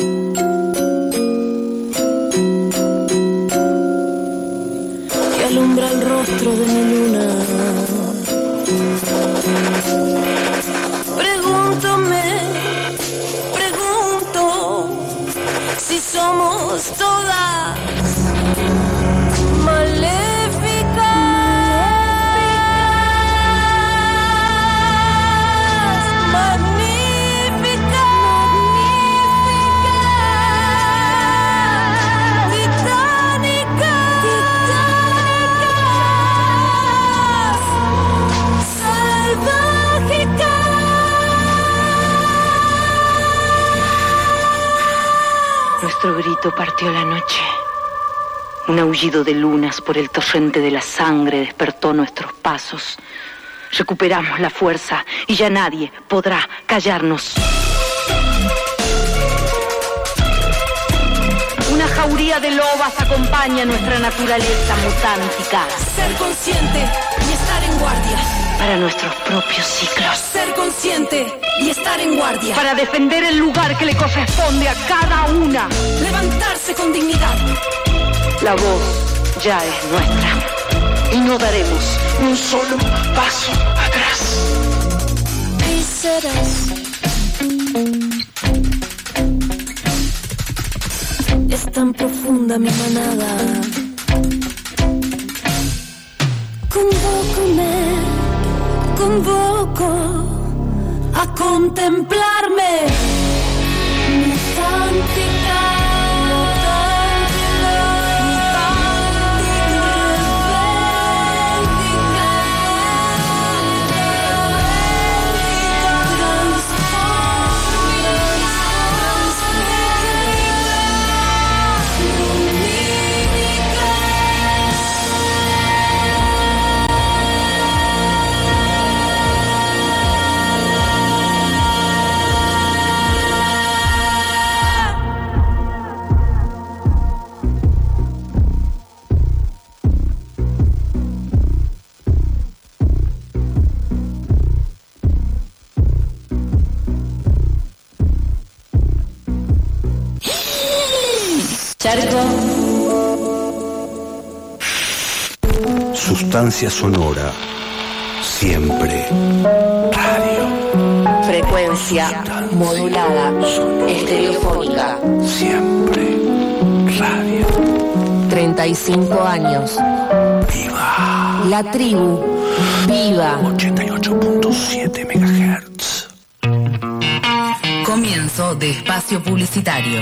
que alumbra el rostro de mi luna. Pregunto si somos todas maléficas, magníficas, titánicas, salvágicas. Nuestro grito partió la noche. Un aullido de lunas por el torrente de la sangre despertó nuestros pasos. Recuperamos la fuerza y ya nadie podrá callarnos. Una jauría de lobas acompaña nuestra naturaleza mutántica. Ser consciente y estar en guardia. Para nuestros propios ciclos. Ser consciente y estar en guardia. Para defender el lugar que le corresponde a cada una. Levantarse con dignidad. La voz ya es nuestra. Y no daremos un solo paso atrás. y serás. Es tan profunda mi manada. Convoco a contemplarme. Mi santidad. Sustancia sonora. Siempre. Radio. Frecuencia modulada. Estereofónica. Siempre. Radio. 35 años. Viva. La tribu. Viva. 88.7 MHz. Comienzo de espacio publicitario.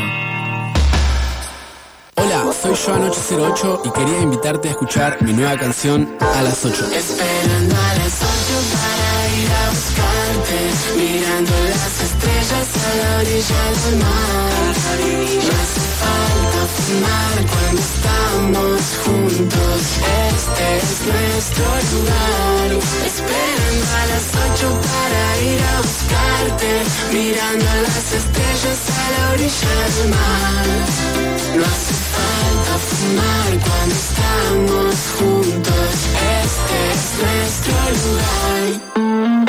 Hola, soy Joan 808 y quería invitarte a escuchar mi nueva canción A las 8. Esperando a las 8 para ir a buscarte, mirando las estrellas a la orilla del mar. No hace falta fumar cuando estamos juntos, este es nuestro lugar. Esperando a las 8 para ir a buscarte, mirando las estrellas a la orilla del mar. No hace falta fumar cuando estamos juntos, este es nuestro lugar.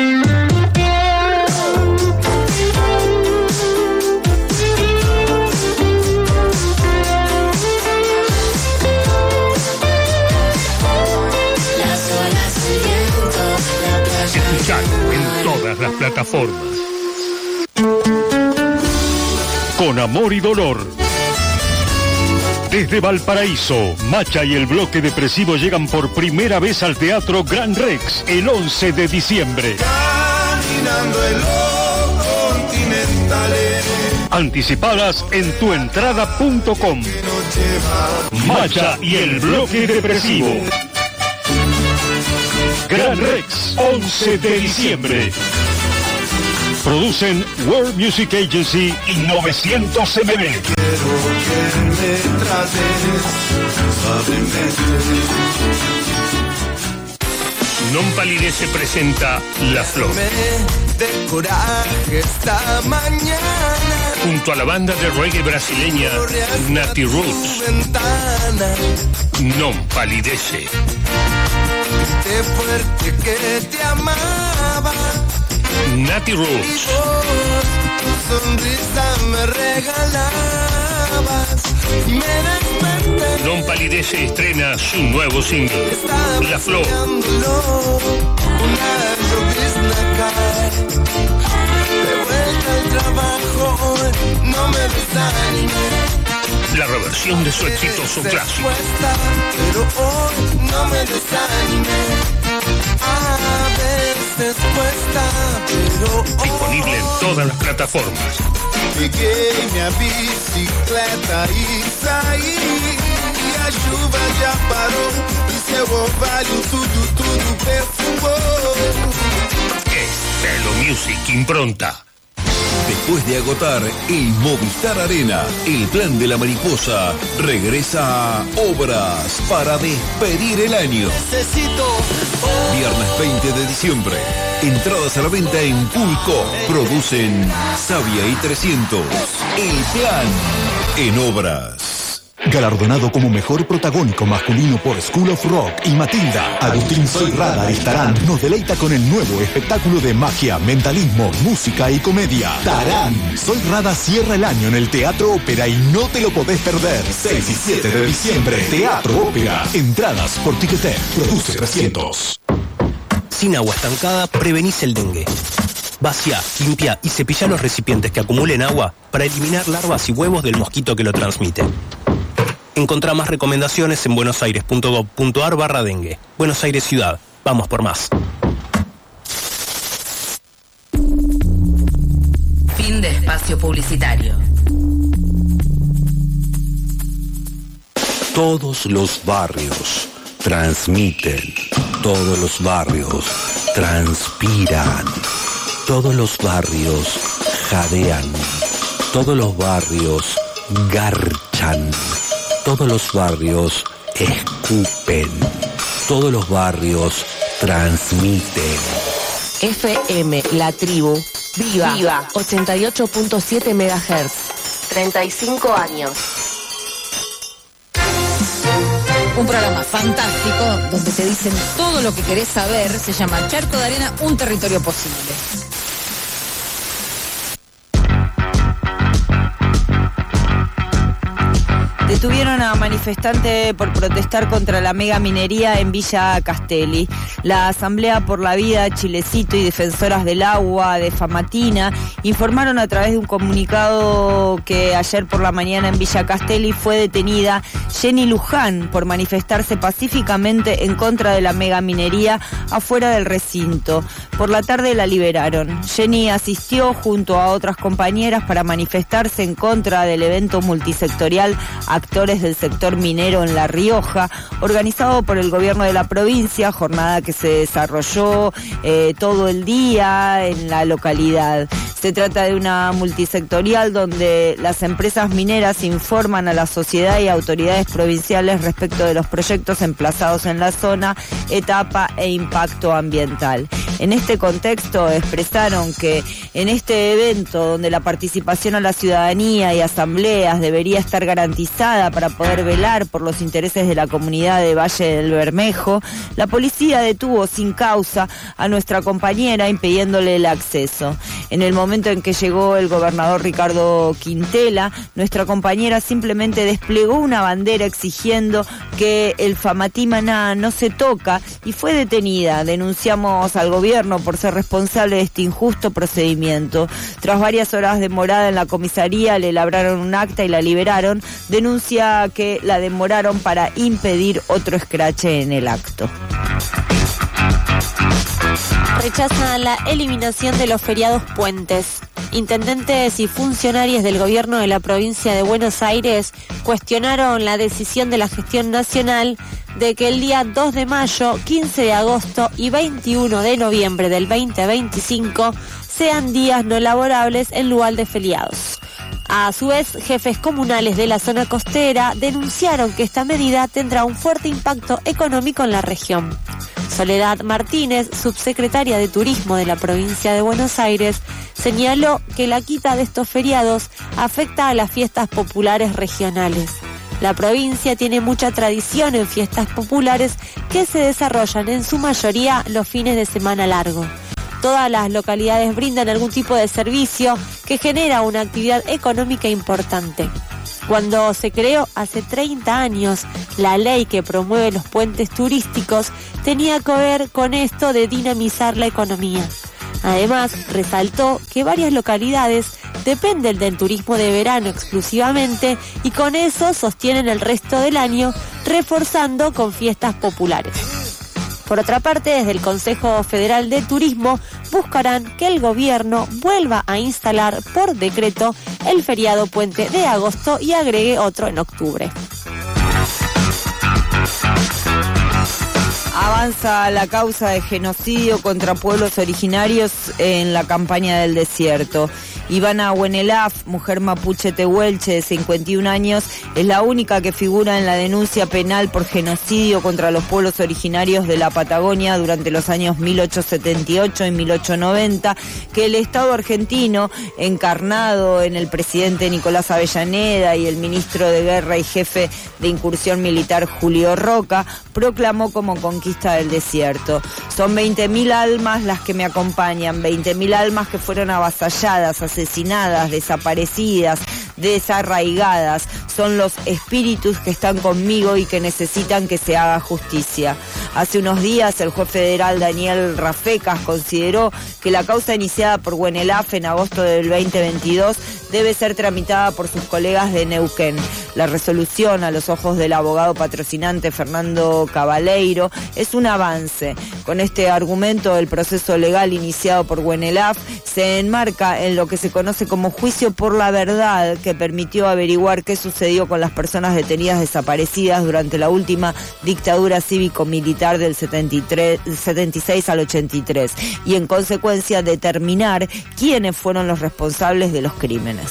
Las olas, el viento, la playa. Escuchalo en todas las plataformas. Con amor y dolor. Desde Valparaíso, Macha y el Bloque Depresivo llegan por primera vez al Teatro Gran Rex el 11 de diciembre. Caminando en los continentales. Anticipadas en tuentrada.com. Macha y el Bloque Depresivo. Gran Rex, 11 de diciembre. Producen World Music Agency y 900 MB. Non Palidece presenta La Flor. De coraje esta mañana. Junto a la banda de reggae brasileña Nati Roots. Non Palidece. Qué fuerte que te amaba. Nati Roots. Tu sonrisa me regalabas. Me desperté. Non Palidece estrena su nuevo single, La Flor. Una llovizna cae. De vuelta al trabajo, no me desanimé. La reversión de su exitoso clásico. Pero hoy no me desanimé. A veces cuesta, pero hoy. Disponible en todas las plataformas. Peguei minha bicicleta e saí. E a chuva já parou. E seu orvalho tudo perfumou. Estelo Music Impronta. Después de agotar el Movistar Arena, el plan de la mariposa regresa a Obras para despedir el año. Viernes 20 de diciembre. Entradas a la venta en Pulco. Producen Sabia y 300. El plan en Obras. Galardonado como mejor protagónico masculino por School of Rock y Matilda, Agustín Soyrada y Tarán nos deleita con el nuevo espectáculo de magia, mentalismo, música y comedia. Tarán. Soyrada cierra el año en el Teatro Ópera y no te lo podés perder. 6 y 7 de diciembre, Teatro Ópera. Entradas por Ticketek. Produce 300. Sin agua estancada, prevenís el dengue. Vacía, limpia y cepilla los recipientes que acumulen agua para eliminar larvas y huevos del mosquito que lo transmite. Encontrá más recomendaciones en buenosaires.gov.ar/dengue. Buenos Aires Ciudad. Vamos por más. Fin de espacio publicitario. Todos los barrios transmiten. Todos los barrios transpiran. Todos los barrios jadean. Todos los barrios garchan. Todos los barrios escupen. Todos los barrios transmiten. FM La Tribu. Viva. 88.7 MHz. 35 años. Un programa fantástico donde te dicen todo lo que querés saber. Se llama Charco de Arena, un territorio posible. Detuvieron a manifestantes por protestar contra la mega minería en Villa Castelli. La Asamblea por la Vida, Chilecito y Defensoras del Agua de Famatina informaron a través de un comunicado que ayer por la mañana en Villa Castelli fue detenida Jenny Luján por manifestarse pacíficamente en contra de la mega minería afuera del recinto. Por la tarde la liberaron. Jenny asistió junto a otras compañeras para manifestarse en contra del evento multisectorial Actores del Sector Minero en La Rioja, organizado por el gobierno de la provincia, jornada que se desarrolló todo el día en la localidad. Se trata de una multisectorial donde las empresas mineras informan a la sociedad y autoridades provinciales respecto de los proyectos emplazados en la zona, etapa e impacto ambiental. En este contexto expresaron que en este evento, donde la participación a la ciudadanía y asambleas debería estar garantizada para poder velar por los intereses de la comunidad de Valle del Bermejo, la policía detuvo sin causa a nuestra compañera impidiéndole el acceso. En el momento en que llegó el gobernador Ricardo Quintela, nuestra compañera simplemente desplegó una bandera exigiendo que el Famatina no se toca y fue detenida. Denunciamos al gobierno por ser responsable de este injusto procedimiento. Tras varias horas de morada en la comisaría, le labraron un acta y la liberaron. Denuncia que la demoraron para impedir otro escrache en el acto. Rechazan la eliminación de los feriados puentes. Intendentes y funcionarios del gobierno de la provincia de Buenos Aires cuestionaron la decisión de la gestión nacional de que el día 2 de mayo, 15 de agosto y 21 de noviembre del 2025 sean días no laborables en lugar de feriados. A su vez, jefes comunales de la zona costera denunciaron que esta medida tendrá un fuerte impacto económico en la región. Soledad Martínez, subsecretaria de Turismo de la provincia de Buenos Aires, señaló que la quita de estos feriados afecta a las fiestas populares regionales. La provincia tiene mucha tradición en fiestas populares que se desarrollan en su mayoría los fines de semana largo. Todas las localidades brindan algún tipo de servicio que genera una actividad económica importante. Cuando se creó hace 30 años la ley que promueve los puentes turísticos, tenía que ver con esto de dinamizar la economía. Además, resaltó que varias localidades dependen del turismo de verano exclusivamente y con eso sostienen el resto del año, reforzando con fiestas populares. Por otra parte, desde el Consejo Federal de Turismo buscarán que el gobierno vuelva a instalar por decreto el feriado puente de agosto y agregue otro en octubre. Avanza la causa de genocidio contra pueblos originarios en la campaña del desierto. Ivana Huenelaf, mujer mapuche tehuelche de 51 años, es la única que figura en la denuncia penal por genocidio contra los pueblos originarios de la Patagonia durante los años 1878 y 1890, que el Estado argentino, encarnado en el presidente Nicolás Avellaneda y el ministro de Guerra y jefe de incursión militar Julio Roca, proclamó como conquista del desierto. Son 20.000 almas las que me acompañan, 20.000 almas que fueron avasalladas, asesinadas, desaparecidas, desarraigadas. Son los espíritus que están conmigo y que necesitan que se haga justicia. Hace unos días el juez federal Daniel Rafecas consideró que la causa iniciada por Buenelaf en agosto del 2022 debe ser tramitada por sus colegas de Neuquén. La resolución, a los ojos del abogado patrocinante Fernando Cabaleiro, es un avance. Con este argumento, el proceso legal iniciado por Buenelaf se enmarca en lo que se conoce como juicio por la verdad, que permitió averiguar qué sucedió con las personas detenidas desaparecidas durante la última dictadura cívico-militar del 76 al 83 y en consecuencia determinar quiénes fueron los responsables de los crímenes.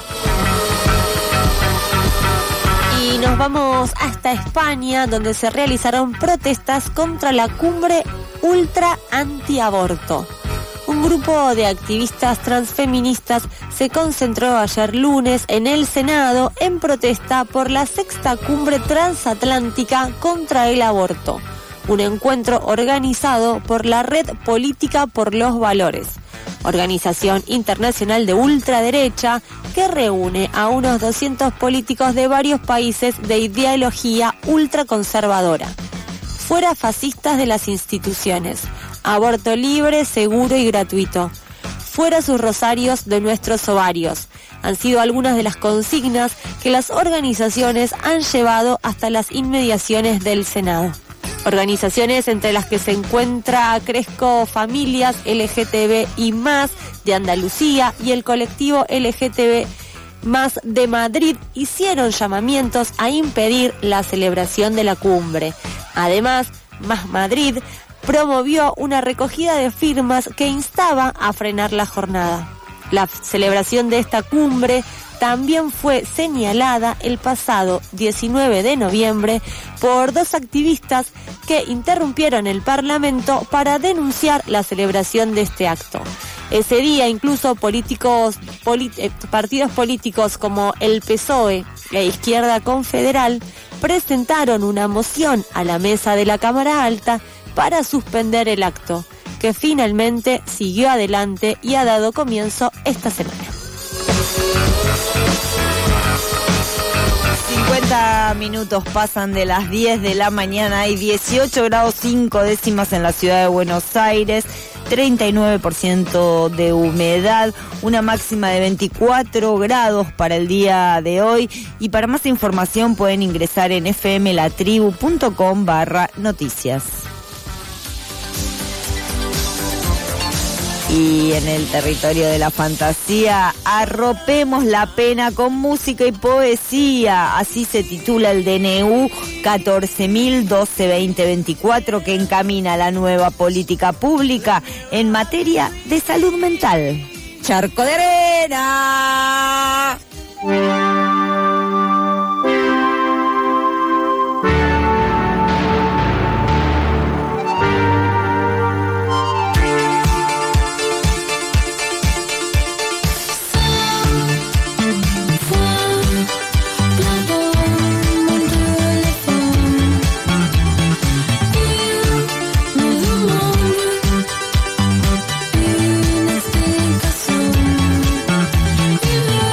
Y nos vamos hasta España, donde se realizaron protestas contra la cumbre ultra antiaborto. Un grupo de activistas transfeministas se concentró ayer lunes en el Senado en protesta por la 6ª cumbre transatlántica contra el aborto, un encuentro organizado por la Red Política por los Valores, organización internacional de ultraderecha que reúne a unos 200 políticos de varios países de ideología ultraconservadora. Fuera fascistas de las instituciones. Aborto libre, seguro y gratuito. Fuera sus rosarios de nuestros ovarios. Han sido algunas de las consignas que las organizaciones han llevado hasta las inmediaciones del Senado. Organizaciones entre las que se encuentra Cresco Familias LGTB y más de Andalucía y el colectivo LGTB más de Madrid hicieron llamamientos a impedir la celebración de la cumbre. Además, Más Madrid promovió una recogida de firmas que instaba a frenar la jornada. La celebración de esta cumbre también fue señalada el pasado 19 de noviembre por 2 activistas que interrumpieron el Parlamento para denunciar la celebración de este acto. Ese día incluso partidos políticos como el PSOE e Izquierda Confederal presentaron una moción a la mesa de la Cámara Alta para suspender el acto, que finalmente siguió adelante y ha dado comienzo esta semana. 50 minutos pasan de las 10 de la mañana, hay 18 grados 5 décimas en la ciudad de Buenos Aires, 39% de humedad, una máxima de 24 grados para el día de hoy, y para más información pueden ingresar en fmlatribu.com/noticias. Y en el territorio de la fantasía, arropemos la pena con música y poesía. Así se titula el DNU 14.012-2024, que encamina la nueva política pública en materia de salud mental. Charco de arena. Une explication.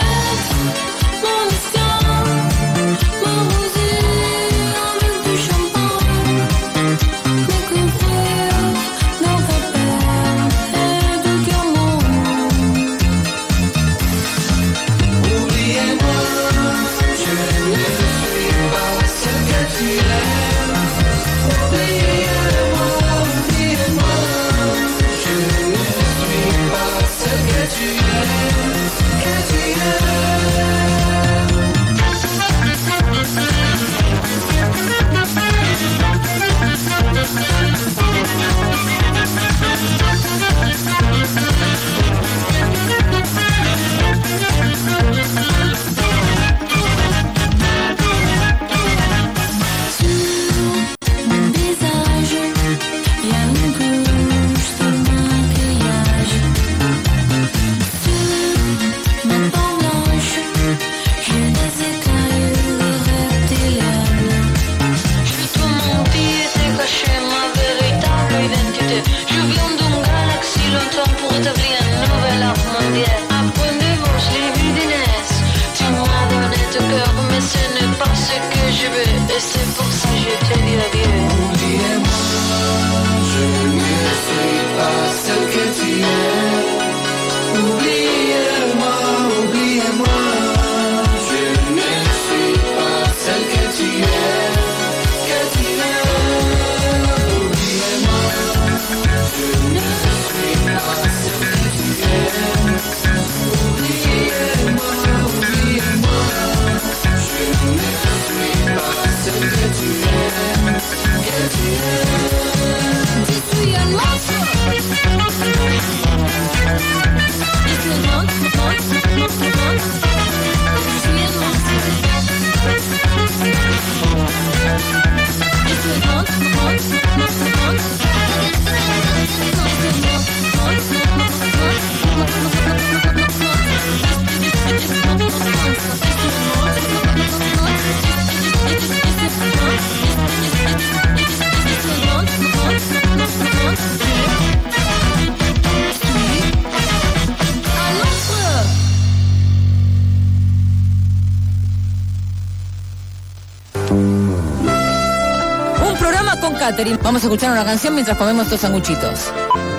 catering. Vamos a escuchar una canción mientras comemos estos sanguchitos.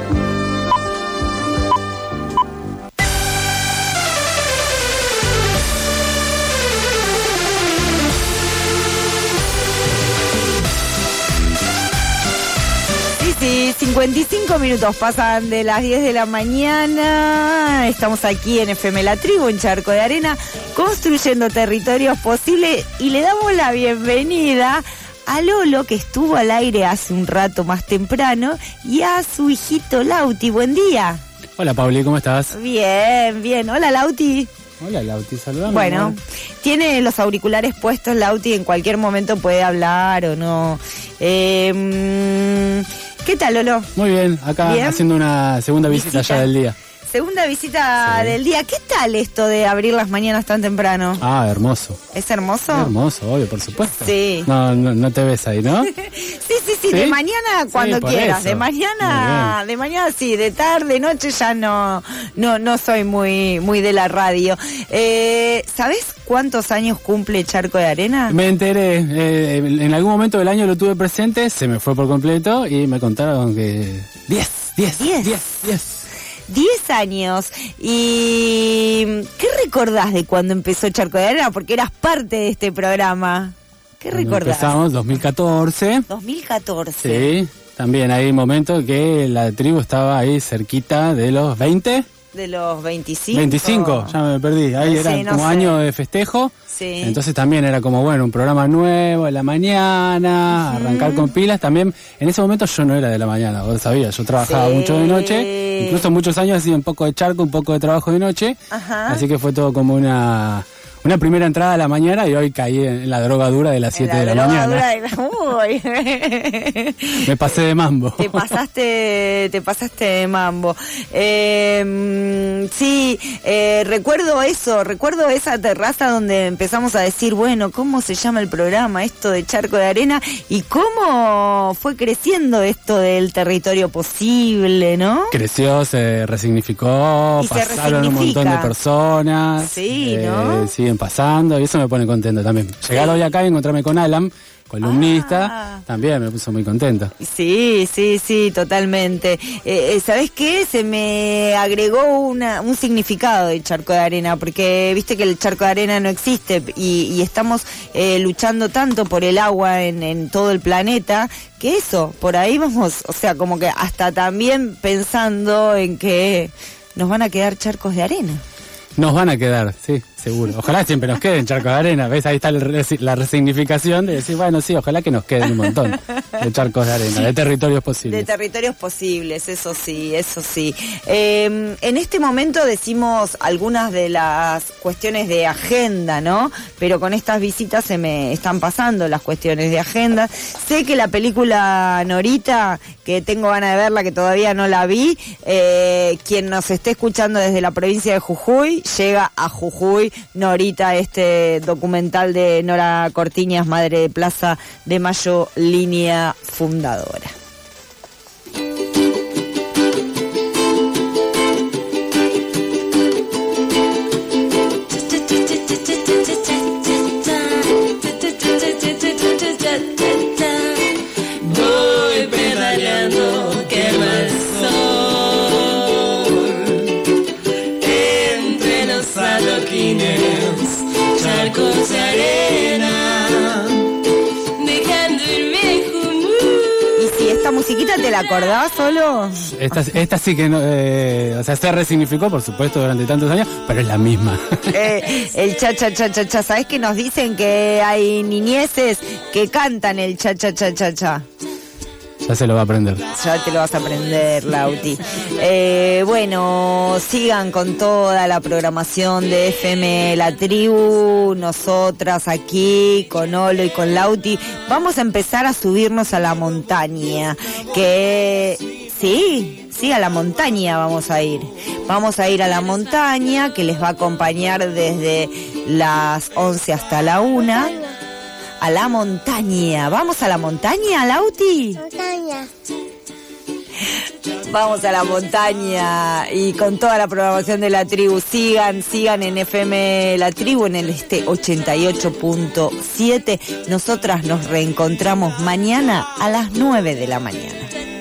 Sí, 55 minutos pasan de las 10 de la mañana. Estamos aquí en FM La Tribu, en Charco de Arena, construyendo territorios posibles y le damos la bienvenida a Lolo, que estuvo al aire hace un rato más temprano, y a su hijito Lauti. Buen día. Hola, Pauli, ¿cómo estás? Bien, bien. Hola, Lauti. Hola, Lauti, saludame. Bueno, amor. Tiene los auriculares puestos, Lauti, en cualquier momento puede hablar o no. ¿Qué tal, Lolo? Muy bien, acá ¿Bien? haciendo una segunda visita ya del día. Segunda visita del día. ¿Qué tal esto de abrir las mañanas tan temprano? Ah, hermoso. ¿Es hermoso? Hermoso, obvio, por supuesto. Sí. No te ves ahí, ¿no? Sí, de mañana cuando por quieras. eso. De mañana sí, de tarde, noche ya no soy muy de la radio. ¿Sabés cuántos años cumple Charco de Arena? Me enteré, en algún momento del año lo tuve presente, se me fue por completo y me contaron que 10 años. ¿Y qué recordás de cuando empezó Charco de Arena? Porque eras parte de este programa. ¿Qué recordás? Empezamos 2014. 2014. Sí, también hay momentos que la tribu estaba ahí cerquita de los 20. De los 25. 25, ya me perdí. Ahí Sí, era no como sé. año de festejo. Sí. Entonces también era como, bueno, un programa nuevo en la mañana, arrancar con pilas. También, en ese momento yo no era de la mañana, vos sabías, yo trabajaba mucho de noche. Incluso muchos años hacía un poco de charco, un poco de trabajo de noche. Ajá. Así que fue todo como una primera entrada a la mañana y hoy caí en la droga dura de las 7 de la mañana. Uy. Me pasé de mambo. Te pasaste de mambo. Sí, recuerdo esa terraza donde empezamos a decir, bueno, ¿cómo se llama el programa? Esto de Charco de Arena y cómo fue creciendo esto del territorio posible, ¿no? Creció, se resignificó, Y se pasaron un resignifica. montón de personas. Sí, ¿no? Siguen pasando y eso me pone contento también. Llegar hoy acá y encontrarme con Alan, columnista, también me puso muy contento. Sí, totalmente. ¿Sabés qué? Se me agregó un significado de Charco de Arena, porque viste que el Charco de Arena no existe y estamos luchando tanto por el agua en todo el planeta, que eso, por ahí vamos, o sea, como que hasta también pensando en que nos van a quedar charcos de arena. Nos van a quedar, sí, seguro. Ojalá siempre nos queden charcos de arena. ¿Ves? Ahí está la resignificación de decir, bueno, sí, ojalá que nos queden un montón de charcos de arena, de territorios posibles. De territorios posibles, eso sí. En este momento decimos algunas de las cuestiones de agenda, ¿no? Pero con estas visitas se me están pasando las cuestiones de agenda. Sé que la película Norita, que tengo ganas de verla, que todavía no la vi, quien nos esté escuchando desde la provincia de Jujuy, llega a Jujuy, Norita, este documental de Nora Cortiñas, madre de Plaza de Mayo, línea fundadora. Voy pedaleando, quema el sol entre los adoquines, charcos de arena, dejando el viejo mundo. Y si esta musiquita te la acordás solo. Esta sí que no, o sea, se resignificó, por supuesto, durante tantos años, pero es la misma. El cha-cha-cha-cha-cha. ¿Sabés que nos dicen que hay niñeces que cantan el cha-cha-cha-cha-cha? Ya se lo va a aprender. Ya te lo vas a aprender, Lauti. Bueno, sigan con toda la programación de FM La Tribu. Nosotras aquí, con Olo y con Lauti, vamos a empezar a subirnos a la montaña. Sí, a la montaña vamos a ir. Vamos a ir a la montaña, que les va a acompañar desde las 11 hasta la 1. A la montaña. ¿Vamos a la montaña, Lauti? Montaña. Vamos a la montaña y con toda la programación de la tribu. Sigan en FM La Tribu en el 88.7. Nosotras nos reencontramos mañana a las 9 de la mañana.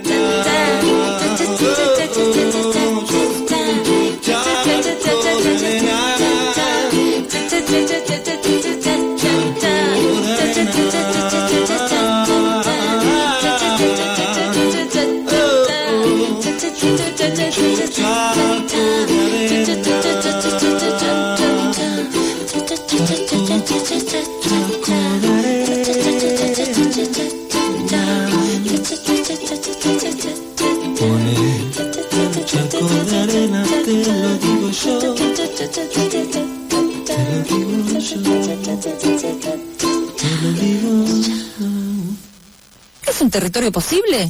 Charco de arena, te lo digo yo. ¿Es un territorio posible?